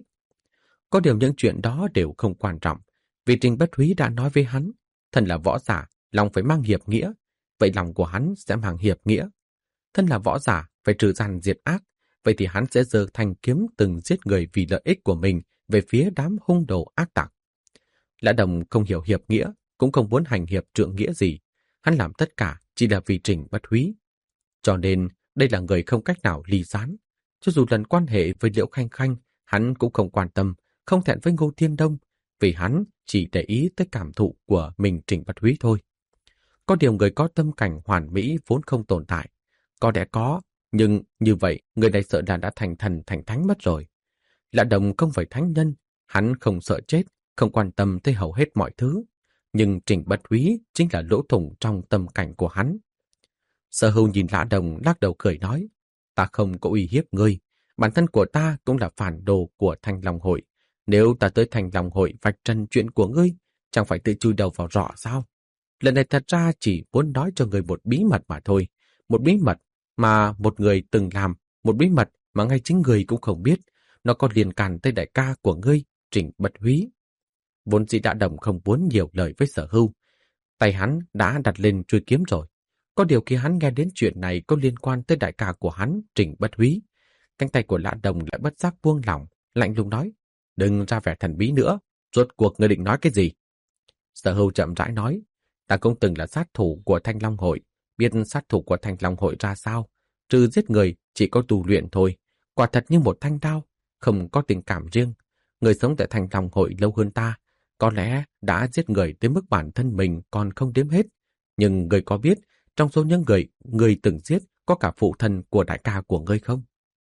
Có điều những chuyện đó đều không quan trọng, vì Trình Bất Húy đã nói với hắn, thân là võ giả, lòng phải mang hiệp nghĩa, vậy lòng của hắn sẽ mang hiệp nghĩa. Thân là võ giả, phải trừ gian diệt ác, vậy thì hắn sẽ giơ thanh kiếm từng giết người vì lợi ích của mình về phía đám hung đồ ác tặc. Lã Đồng không hiểu hiệp nghĩa, cũng không muốn hành hiệp trượng nghĩa gì. Hắn làm tất cả chỉ là vì Trình Bất Húy. Cho nên, đây là người không cách nào ly gián. Cho dù lần quan hệ với Liễu Khanh Khanh, hắn cũng không quan tâm, không thẹn với Ngô Thiên Đông, vì hắn chỉ để ý tới cảm thụ của mình Trình Bất Húy thôi. Có điều người có tâm cảnh hoàn mỹ vốn không tồn tại. Có lẽ có, nhưng như vậy người này sợ là đã thành thần thành thánh mất rồi. Lã Đồng không phải thánh nhân, hắn không sợ chết, không quan tâm tới hầu hết mọi thứ. Nhưng Trình Bất Húy chính là lỗ thủng trong tâm cảnh của hắn. Sở Hưu nhìn Lã Đồng lắc đầu cười nói, ta không có uy hiếp ngươi, bản thân của ta cũng là phản đồ của Thanh Long hội. Nếu ta tới Thanh Long hội vạch trần chuyện của ngươi, chẳng phải tự chui đầu vào rọ sao? Lần này thật ra chỉ muốn nói cho ngươi một bí mật mà thôi. Một bí mật mà một người từng làm, một bí mật mà ngay chính ngươi cũng không biết. Nó có liên can tới đại ca của ngươi, Trình Bất Húy. Vốn dĩ Lã Đồng không muốn nhiều lời với Sở Hưu. Tay hắn đã đặt lên chuôi kiếm rồi. Có điều khi hắn nghe đến chuyện này có liên quan tới đại ca của hắn, Trình Bất Húy, cánh tay của Lã Đồng lại bất giác buông lỏng, lạnh lùng nói, đừng ra vẻ thần bí nữa, rốt cuộc ngươi định nói cái gì? Sở Hưu chậm rãi nói, ta cũng từng là sát thủ của Thanh Long hội, biết sát thủ của Thanh Long hội ra sao, trừ giết người chỉ có tu luyện thôi, quả thật như một thanh đao, không có tình cảm riêng. Người sống tại Thanh Long hội lâu hơn ta, có lẽ đã giết người tới mức bản thân mình còn không đếm hết. Nhưng ngươi có biết, trong số những người ngươi từng giết có cả phụ thân của đại ca của ngươi không?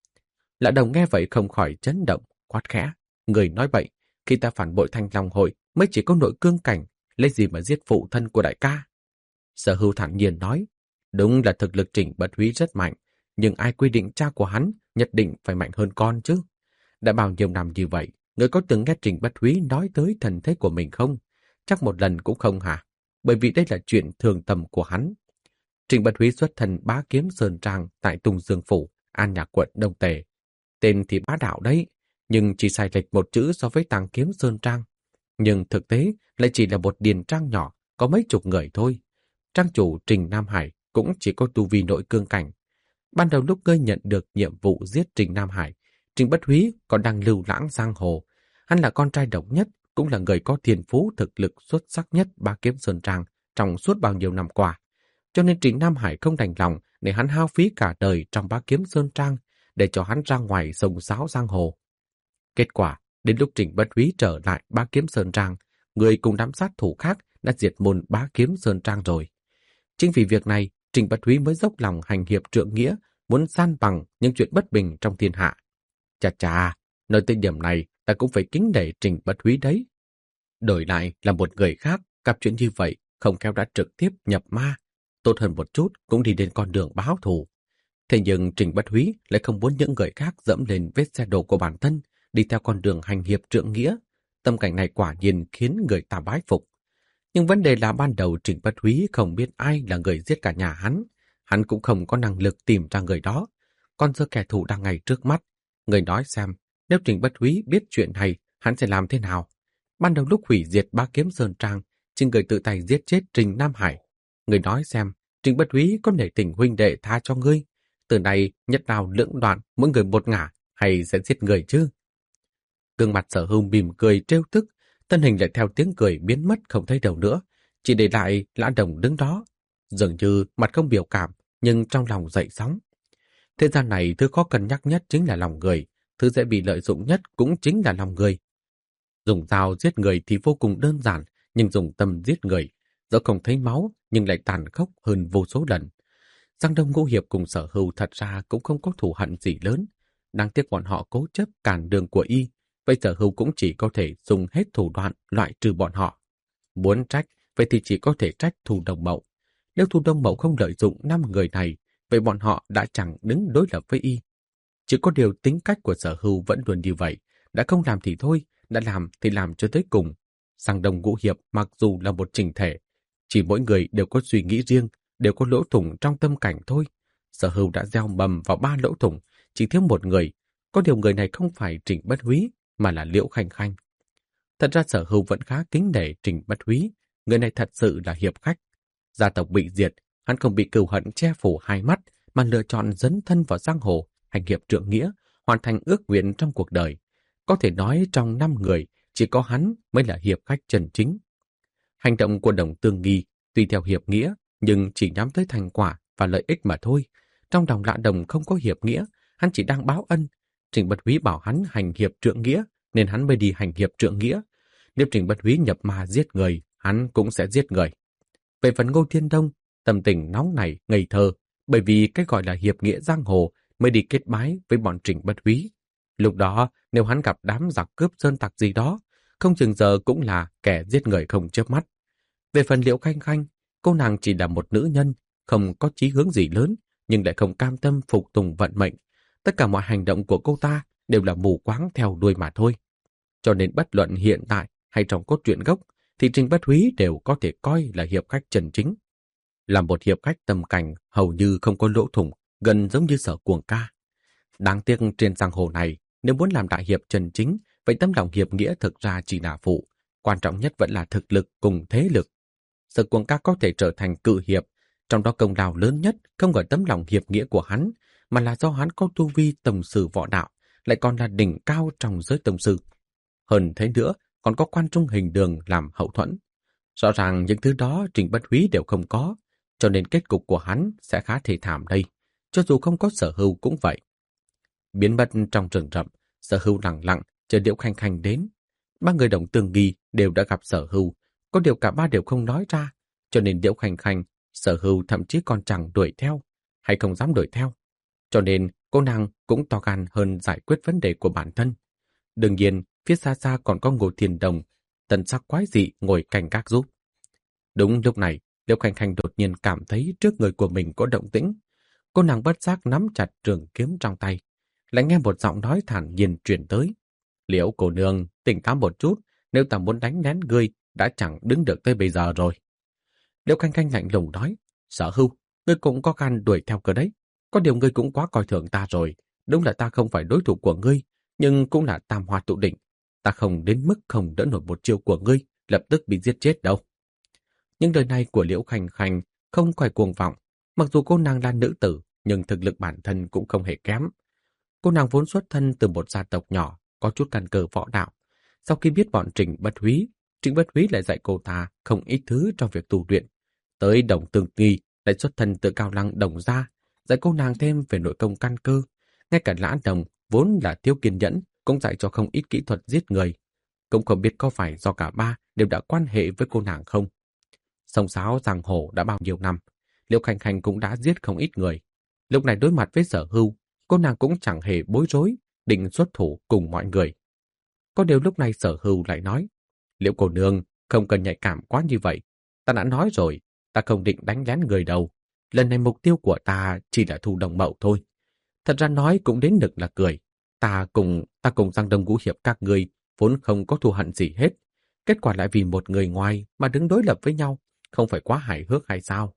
Lã Đồng nghe vậy không khỏi chấn động, quát khẽ. Người nói bậy, khi ta phản bội Thanh Long hội mới chỉ có nội cương cảnh, lấy gì mà giết phụ thân của đại ca? Sở Hưu thản nhiên nói, đúng là thực lực Trình Bất Húy rất mạnh, nhưng ai quy định cha của hắn nhất định phải mạnh hơn con chứ? Đã bao nhiêu năm như vậy, người có từng nghe Trình Bất Húy nói tới thần thế của mình không? Chắc một lần cũng không hả? Bởi vì đây là chuyện thường tầm của hắn. Trình Bất Húy xuất thân Bá Kiếm Sơn Trang tại Tùng Dương Phủ, An Nhạc quận Đông Tề. Tên thì bá đạo đấy, nhưng chỉ sai lệch một chữ so với Tàng Kiếm Sơn Trang. Nhưng thực tế lại chỉ là một điền trang nhỏ, có mấy chục người thôi. Trang chủ Trình Nam Hải cũng chỉ có tu vi nội cương cảnh. Ban đầu lúc ngươi nhận được nhiệm vụ giết Trình Nam Hải, Trình Bất Húy còn đang lưu lãng giang hồ. Hắn là con trai độc nhất, cũng là người có thiên phú thực lực xuất sắc nhất Bá Kiếm Sơn Trang trong suốt bao nhiêu năm qua. Cho nên Trình Nam Hải không đành lòng để hắn hao phí cả đời trong Bá Kiếm Sơn Trang để cho hắn ra ngoài sông sáo giang hồ. Kết quả, đến lúc Trình Bất Húy trở lại Bá Kiếm Sơn Trang, người cùng đám sát thủ khác đã diệt môn Bá Kiếm Sơn Trang rồi. Chính vì việc này, Trình Bất Húy mới dốc lòng hành hiệp trượng nghĩa, muốn san bằng những chuyện bất bình trong thiên hạ. Chà chà, nói tới điểm này, ta cũng phải kính nể Trình Bất Húy đấy. Đổi lại là một người khác, gặp chuyện như vậy, không khéo đã trực tiếp nhập ma. Tốt hơn một chút cũng đi đến con đường báo thù. Thế nhưng Trình Bất Húy lại không muốn những người khác dẫm lên vết xe đổ của bản thân, đi theo con đường hành hiệp trượng nghĩa. Tâm cảnh này quả nhiên khiến người ta bái phục. Nhưng vấn đề là ban đầu Trình Bất Húy không biết ai là người giết cả nhà hắn. Hắn cũng không có năng lực tìm ra người đó. Còn giờ kẻ thù đang ngay trước mắt. Người nói xem, nếu Trình Bất Húy biết chuyện này, hắn sẽ làm thế nào? Ban đầu lúc hủy diệt Bá Kiếm Sơn Trang, chính người tự tay giết chết Trình Nam Hải. Người nói xem, Trình Bất Húy có nể tình huynh đệ tha cho ngươi? Từ này nhất nào lưỡng đoạn, mỗi người một ngả, hay sẽ giết người chứ? Gương mặt Sở Hưu mỉm cười trêu tức, thân hình lại theo tiếng cười biến mất không thấy đâu nữa, chỉ để lại Lã Đồng đứng đó, dường như mặt không biểu cảm, nhưng trong lòng dậy sóng. Thế gian này thứ khó cân nhắc nhất chính là lòng người, thứ dễ bị lợi dụng nhất cũng chính là lòng người. Dùng dao giết người thì vô cùng đơn giản, nhưng dùng tâm giết người, dẫu không thấy máu nhưng lại tàn khốc hơn vô số lần. Giang Đông Ngũ Hiệp cùng Sở Hưu thật ra cũng không có thù hận gì lớn, đáng tiếc bọn họ cố chấp cản đường của y. Vậy Sở Hưu cũng chỉ có thể dùng hết thủ đoạn loại trừ bọn họ. Muốn trách, vậy thì chỉ có thể trách Thu Đông Mậu. Nếu Thu Đông Mậu không lợi dụng năm người này, vậy bọn họ đã chẳng đứng đối lập với y. Chỉ có điều tính cách của Sở Hưu vẫn luôn như vậy, đã không làm thì thôi, đã làm thì làm cho tới cùng. Giang Đông Ngũ Hiệp mặc dù là một chỉnh thể, chỉ mỗi người đều có suy nghĩ riêng, đều có lỗ thủng trong tâm cảnh thôi. Sở Hưu đã gieo mầm vào ba lỗ thủng, chỉ thiếu một người. Có điều người này không phải Trình Bất Húy, mà là Liễu Khanh Khanh. Thật ra Sở Hưu vẫn khá kính nể Trình Bất Húy, người này thật sự là hiệp khách. Gia tộc bị diệt, hắn không bị cừu hận che phủ hai mắt, mà lựa chọn dấn thân vào giang hồ, hành hiệp trượng nghĩa, hoàn thành ước nguyện trong cuộc đời. Có thể nói trong năm người, chỉ có hắn mới là hiệp khách chân chính. Hành động của Đồng Tương Nghi tuy theo hiệp nghĩa, nhưng chỉ nhắm tới thành quả và lợi ích mà thôi. Trong lòng Lã Đồng không có hiệp nghĩa, hắn chỉ đang báo ân. Trình Bất Húy bảo hắn hành hiệp trượng nghĩa, nên hắn mới đi hành hiệp trượng nghĩa. Nếu Trình Bất Húy nhập ma giết người, hắn cũng sẽ giết người. Về phần Ngô Thiên Đông, tâm tình nóng nảy, ngây thơ, bởi vì cái gọi là hiệp nghĩa giang hồ mới đi kết bái với bọn Trình Bất Húy. Lúc đó, nếu hắn gặp đám giặc cướp sơn tặc gì đó, không chừng giờ cũng là kẻ giết người không chớp mắt. Về phần Liễu Khanh Khanh, cô nàng chỉ là một nữ nhân, không có chí hướng gì lớn, nhưng lại không cam tâm phục tùng vận mệnh. Tất cả mọi hành động của cô ta đều là mù quáng theo đuôi mà thôi. Cho nên bất luận hiện tại hay trong cốt truyện gốc, thì Trình Bất Húy đều có thể coi là hiệp khách chân chính. Là một hiệp khách tầm cảnh hầu như không có lỗ thủng, gần giống như Sở Cuồng Ca. Đáng tiếc trên giang hồ này, nếu muốn làm đại hiệp chân chính, vậy tấm lòng hiệp nghĩa thực ra chỉ là phụ. Quan trọng nhất vẫn là thực lực cùng thế lực. Sở Cuồng Ca có thể trở thành cự hiệp, trong đó công lao lớn nhất không ở tấm lòng hiệp nghĩa của hắn, mà là do hắn có tu vi tông sư võ đạo, lại còn là đỉnh cao trong giới tông sư. Hơn thế nữa, còn có Quan Trung Hình Đường làm hậu thuẫn. Rõ ràng những thứ đó Trình Bất Húy đều không có, cho nên kết cục của hắn sẽ khá thê thảm đây, cho dù không có Sở Hưu cũng vậy. Biến mất trong rừng rậm, Sở Hưu lặng lặng chờ Liễu Khanh Khanh đến. Ba người Đồng Tương Nghi đều đã gặp Sở Hưu, có điều cả ba đều không nói ra, cho nên Liễu Khanh Khanh, Sở Hưu thậm chí còn chẳng đuổi theo, hay không dám đuổi theo. Cho nên cô nàng cũng to gan hơn giải quyết vấn đề của bản thân. Đương nhiên, phía xa xa còn có Ngô Thiên Đồng, tần sắc quái dị ngồi canh gác giúp. Đúng lúc này, Liễu Khanh Khanh đột nhiên cảm thấy trước người của mình có động tĩnh. Cô nàng bất giác nắm chặt trường kiếm trong tay, lại nghe một giọng nói thản nhiên truyền tới. Liễu cô nương, tỉnh táo một chút, nếu ta muốn đánh lén ngươi, đã chẳng đứng được tới bây giờ rồi. Liễu Khanh Khanh lạnh lùng nói, Sở Hưu, ngươi cũng có gan đuổi theo cơ đấy. Có điều ngươi cũng quá coi thường ta rồi. Đúng là ta không phải đối thủ của ngươi, nhưng cũng là tam hoa tụ định. Ta không đến mức không đỡ nổi một chiêu của ngươi, lập tức bị giết chết đâu. Những lời này của Liễu Khanh Khanh không phải cuồng vọng. Mặc dù cô nàng là nữ tử, nhưng thực lực bản thân cũng không hề kém. Cô nàng vốn xuất thân từ một gia tộc nhỏ, có chút căn cơ võ đạo. Sau khi biết bọn Trịnh Bất Húy, Trịnh Bất Húy lại dạy cô ta không ít thứ trong việc tu luyện. Tới Đồng Tương Nghi lại xuất thân từ Cao Lăng Đồng gia, dạy cô nàng thêm về nội công căn cơ. Ngay cả Lã Đồng vốn là thiếu kiên nhẫn cũng dạy cho không ít kỹ thuật giết người. Cũng không biết có phải do cả ba đều đã quan hệ với cô nàng không. Sông sáo giang hồ đã bao nhiêu năm, Liễu Khanh Khanh cũng đã giết không ít người. Lúc này đối mặt với Sở Hưu, cô nàng cũng chẳng hề bối rối, định xuất thủ cùng mọi người. Có điều lúc này Sở Hưu lại nói, Liễu cô nương không cần nhạy cảm quá như vậy. Ta đã nói rồi, ta không định đánh lén người đâu. Lần này mục tiêu của ta chỉ là Thu Đồng Mậu thôi. Thật ra nói cũng đến nực là cười. Ta cùng ta cùng Giang Đông Ngũ Hiệp các người vốn không có thù hận gì hết. Kết quả lại vì một người ngoài mà đứng đối lập với nhau, không phải quá hài hước hay sao?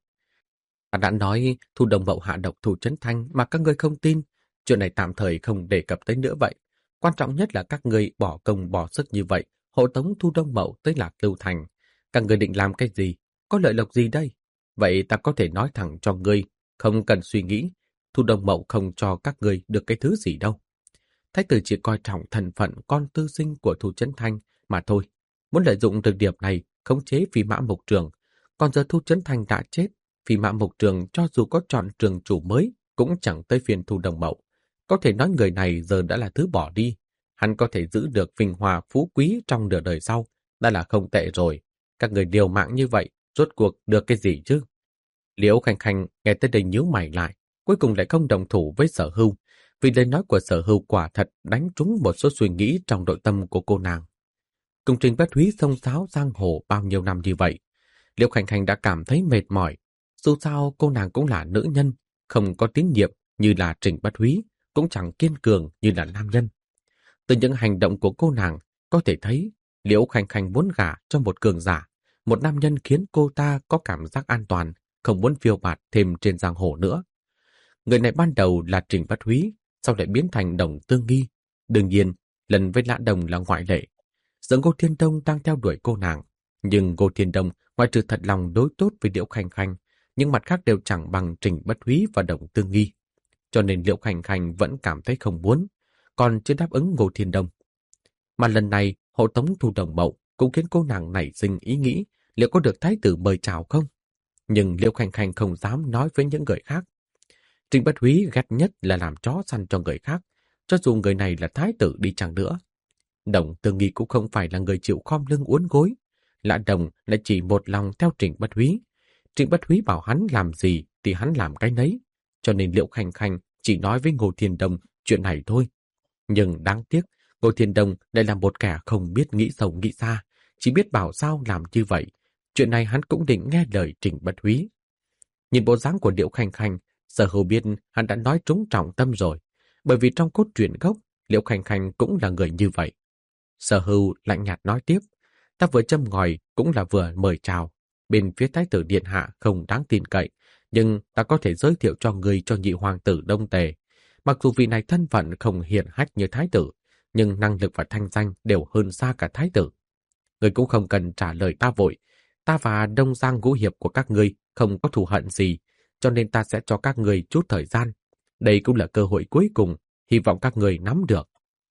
Ta đã nói Thu Đồng Mậu hạ độc Thu Chấn Thanh mà các ngươi không tin. Chuyện này tạm thời không đề cập tới nữa vậy. Quan trọng nhất là các ngươi bỏ công bỏ sức như vậy, hộ tống Thu Đông Mậu tới Lạc Lưu Thành. Các ngươi định làm cái gì? Có lợi lộc gì đây? Vậy ta có thể nói thẳng cho ngươi, không cần suy nghĩ. Thu Đông Mậu không cho các ngươi được cái thứ gì đâu. Thái tử chỉ coi trọng thân phận con tư sinh của Thu Chấn Thanh mà thôi. Muốn lợi dụng được điểm này khống chế Phi Mã Mộc Trường. Còn giờ Thu Chấn Thanh đã chết, Phi Mã Mộc Trường cho dù có chọn trường chủ mới cũng chẳng tới phiên Thu Đông Mậu. Có thể nói người này giờ đã là thứ bỏ đi. Hắn có thể giữ được vinh hoa phú quý trong nửa đời sau, đã là không tệ rồi. Các người liều mạng như vậy, rốt cuộc được cái gì chứ? Liễu Khanh Khanh nghe tới đây nhíu mày lại, cuối cùng lại không đồng thủ với Sở Hưu, vì lời nói của Sở Hưu quả thật đánh trúng một số suy nghĩ trong nội tâm của cô nàng. Cùng Trình Bất Húy xông xáo giang hồ bao nhiêu năm như vậy, Liễu Khanh Khanh đã cảm thấy mệt mỏi. Dù sao cô nàng cũng là nữ nhân, không có tín nhiệm như là Trình Bất Húy, cũng chẳng kiên cường như là nam nhân. Từ những hành động của cô nàng có thể thấy Liễu Khanh Khanh muốn gả cho một cường giả, một nam nhân khiến cô ta có cảm giác an toàn, không muốn phiêu bạt thêm trên giang hồ nữa. Người này ban đầu là Trình Bất Húy, sau lại biến thành Đồng Tương Nghi. Đương nhiên, lần với Lã Đồng là ngoại lệ. Giờ Ngô Thiên Đông đang theo đuổi cô nàng, nhưng Ngô Thiên Đông ngoại trừ thật lòng đối tốt với Liễu Khanh Khanh, nhưng mặt khác đều chẳng bằng Trình Bất Húy và Đồng Tương Nghi. Cho nên Liễu Khanh Khanh vẫn cảm thấy không muốn, còn chưa đáp ứng Ngô Thiên Đông. Mà lần này, hộ tống Thu Đồng Mậu cũng khiến cô nàng nảy sinh ý nghĩ liệu có được thái tử mời chào không? Nhưng Liễu Khanh Khanh không dám nói với những người khác. Trình Bất Húy ghét nhất là làm chó săn cho người khác, cho dù người này là thái tử đi chăng nữa. Đồng Tương Nghi cũng không phải là người chịu khom lưng uốn gối. Lã Đồng lại chỉ một lòng theo Trình Bất Húy. Trình Bất Húy bảo hắn làm gì thì hắn làm cái nấy. Cho nên Liễu Khanh Khanh chỉ nói với Ngô Thiên Đông chuyện này thôi. Nhưng đáng tiếc, Ngô Thiên Đông lại là một kẻ không biết nghĩ sâu nghĩ xa, chỉ biết bảo sao làm như vậy. Chuyện này hắn cũng định nghe lời Trình Bất Húy. Nhìn bộ dáng của Liễu Khanh Khanh, Sở Hưu biết hắn đã nói trúng trọng tâm rồi, bởi vì trong cốt truyện gốc, Liễu Khanh Khanh cũng là người như vậy. Sở Hưu lạnh nhạt nói tiếp, ta vừa châm ngòi cũng là vừa mời chào. Bên phía thái tử điện hạ không đáng tin cậy, nhưng ta có thể giới thiệu cho người cho nhị hoàng tử Đông Tề. Mặc dù vị này thân phận không hiển hách như thái tử, nhưng năng lực và thanh danh đều hơn xa cả thái tử. Người cũng không cần trả lời ta vội. Ta và Đông Giang Ngũ Hiệp của các ngươi không có thù hận gì, cho nên ta sẽ cho các ngươi chút thời gian. Đây cũng là cơ hội cuối cùng, hy vọng các ngươi nắm được.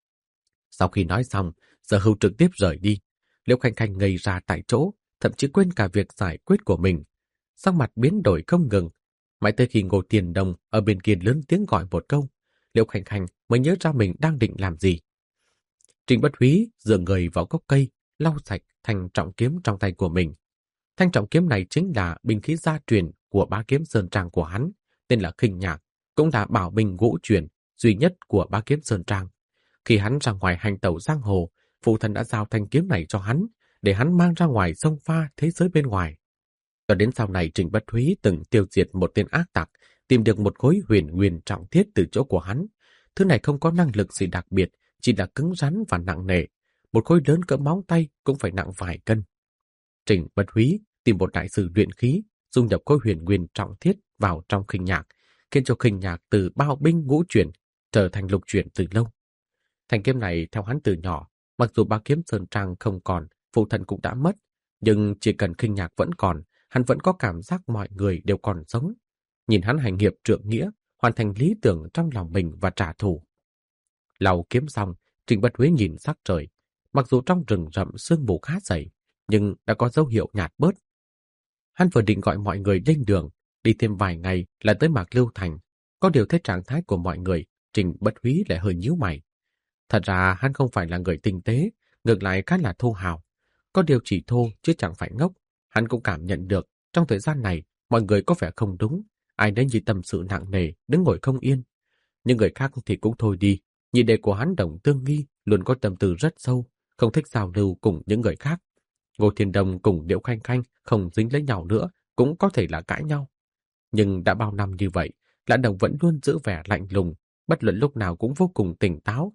Sau khi nói xong, Sở Hưu trực tiếp rời đi. Liễu Khanh Khanh ngây ra tại chỗ, thậm chí quên cả việc giải quyết của mình. Sắc mặt biến đổi không ngừng. Mãi tới khi Ngô Tiền Đông ở bên kia lớn tiếng gọi một câu, Liễu Khanh Khanh mới nhớ ra mình đang định làm gì. Trình Bất Húy dựa người vào gốc cây, lau sạch thanh trọng kiếm trong tay của mình. Thanh trọng kiếm này chính là binh khí gia truyền của bá kiếm Sơn Trang của hắn, tên là Khinh Nhạc, cũng là bảo binh ngũ truyền duy nhất của bá kiếm Sơn Trang. Khi hắn ra ngoài hành tẩu giang hồ, phụ thân đã giao thanh kiếm này cho hắn, để hắn mang ra ngoài sông pha thế giới bên ngoài. Cho đến sau này Trình Bất Húy từng tiêu diệt một tên ác tặc, tìm được một khối huyền nguyên trọng thiết từ chỗ của hắn. Thứ này không có năng lực gì đặc biệt, chỉ là cứng rắn và nặng nề. Một khối lớn cỡ móng tay cũng phải nặng vài cân. Trình Bất Húy tìm một đại sư luyện khí, dung nhập khối huyền nguyên trọng thiết vào trong Khinh Nhạc, khiến cho Khinh Nhạc từ bao binh ngũ chuyển trở thành lục chuyển từ lâu. Thanh kiếm này theo hắn từ nhỏ, mặc dù bá kiếm Sơn Trang không còn, phụ thân cũng đã mất, nhưng chỉ cần Khinh Nhạc vẫn còn, hắn vẫn có cảm giác mọi người đều còn sống. Nhìn hắn hành hiệp trượng nghĩa, hoàn thành lý tưởng trong lòng mình và trả thù. Lau kiếm xong, Trình Bất Húy nhìn sắc trời. Mặc dù trong rừng rậm sương mù khá dày, nhưng đã có dấu hiệu nhạt bớt. Hắn vừa định gọi mọi người lên đường, đi thêm vài ngày là tới Mạc Lưu Thành. Có điều thấy trạng thái của mọi người, Trình Bất Húy lại hơi nhíu mày. Thật ra hắn không phải là người tinh tế, ngược lại khá là thô hào. Có điều chỉ thô chứ chẳng phải ngốc. Hắn cũng cảm nhận được trong thời gian này mọi người có vẻ không đúng, ai nấy như tâm sự nặng nề, đứng ngồi không yên. Nhưng người khác thì cũng thôi đi. Nhị đệ của hắn Đồng Tương Nghi luôn có tâm tư rất sâu, không thích giao lưu cùng những người khác. Ngô Thiên Đông cùng Điệu Khanh Khanh không dính lấy nhau nữa, cũng có thể là cãi nhau. Nhưng đã bao năm như vậy, Lã Đồng vẫn luôn giữ vẻ lạnh lùng, bất luận lúc nào cũng vô cùng tỉnh táo.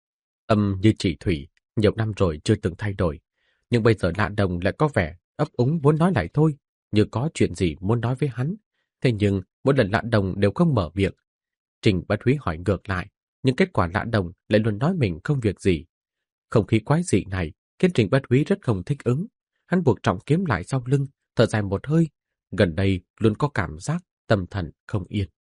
Âm như chỉ thủy, nhiều năm rồi chưa từng thay đổi. Nhưng bây giờ Lã Đồng lại có vẻ ấp úng muốn nói lại thôi, như có chuyện gì muốn nói với hắn. Thế nhưng mỗi lần Lã Đồng đều không mở miệng. Trình Bất Húy hỏi ngược lại, nhưng kết quả Lã Đồng lại luôn nói mình không việc gì. Không khí quái dị này khiến Trình Bất Húy rất không thích ứng. Hắn buộc trọng kiếm lại sau lưng, thở dài một hơi. Gần đây luôn có cảm giác tâm thần không yên.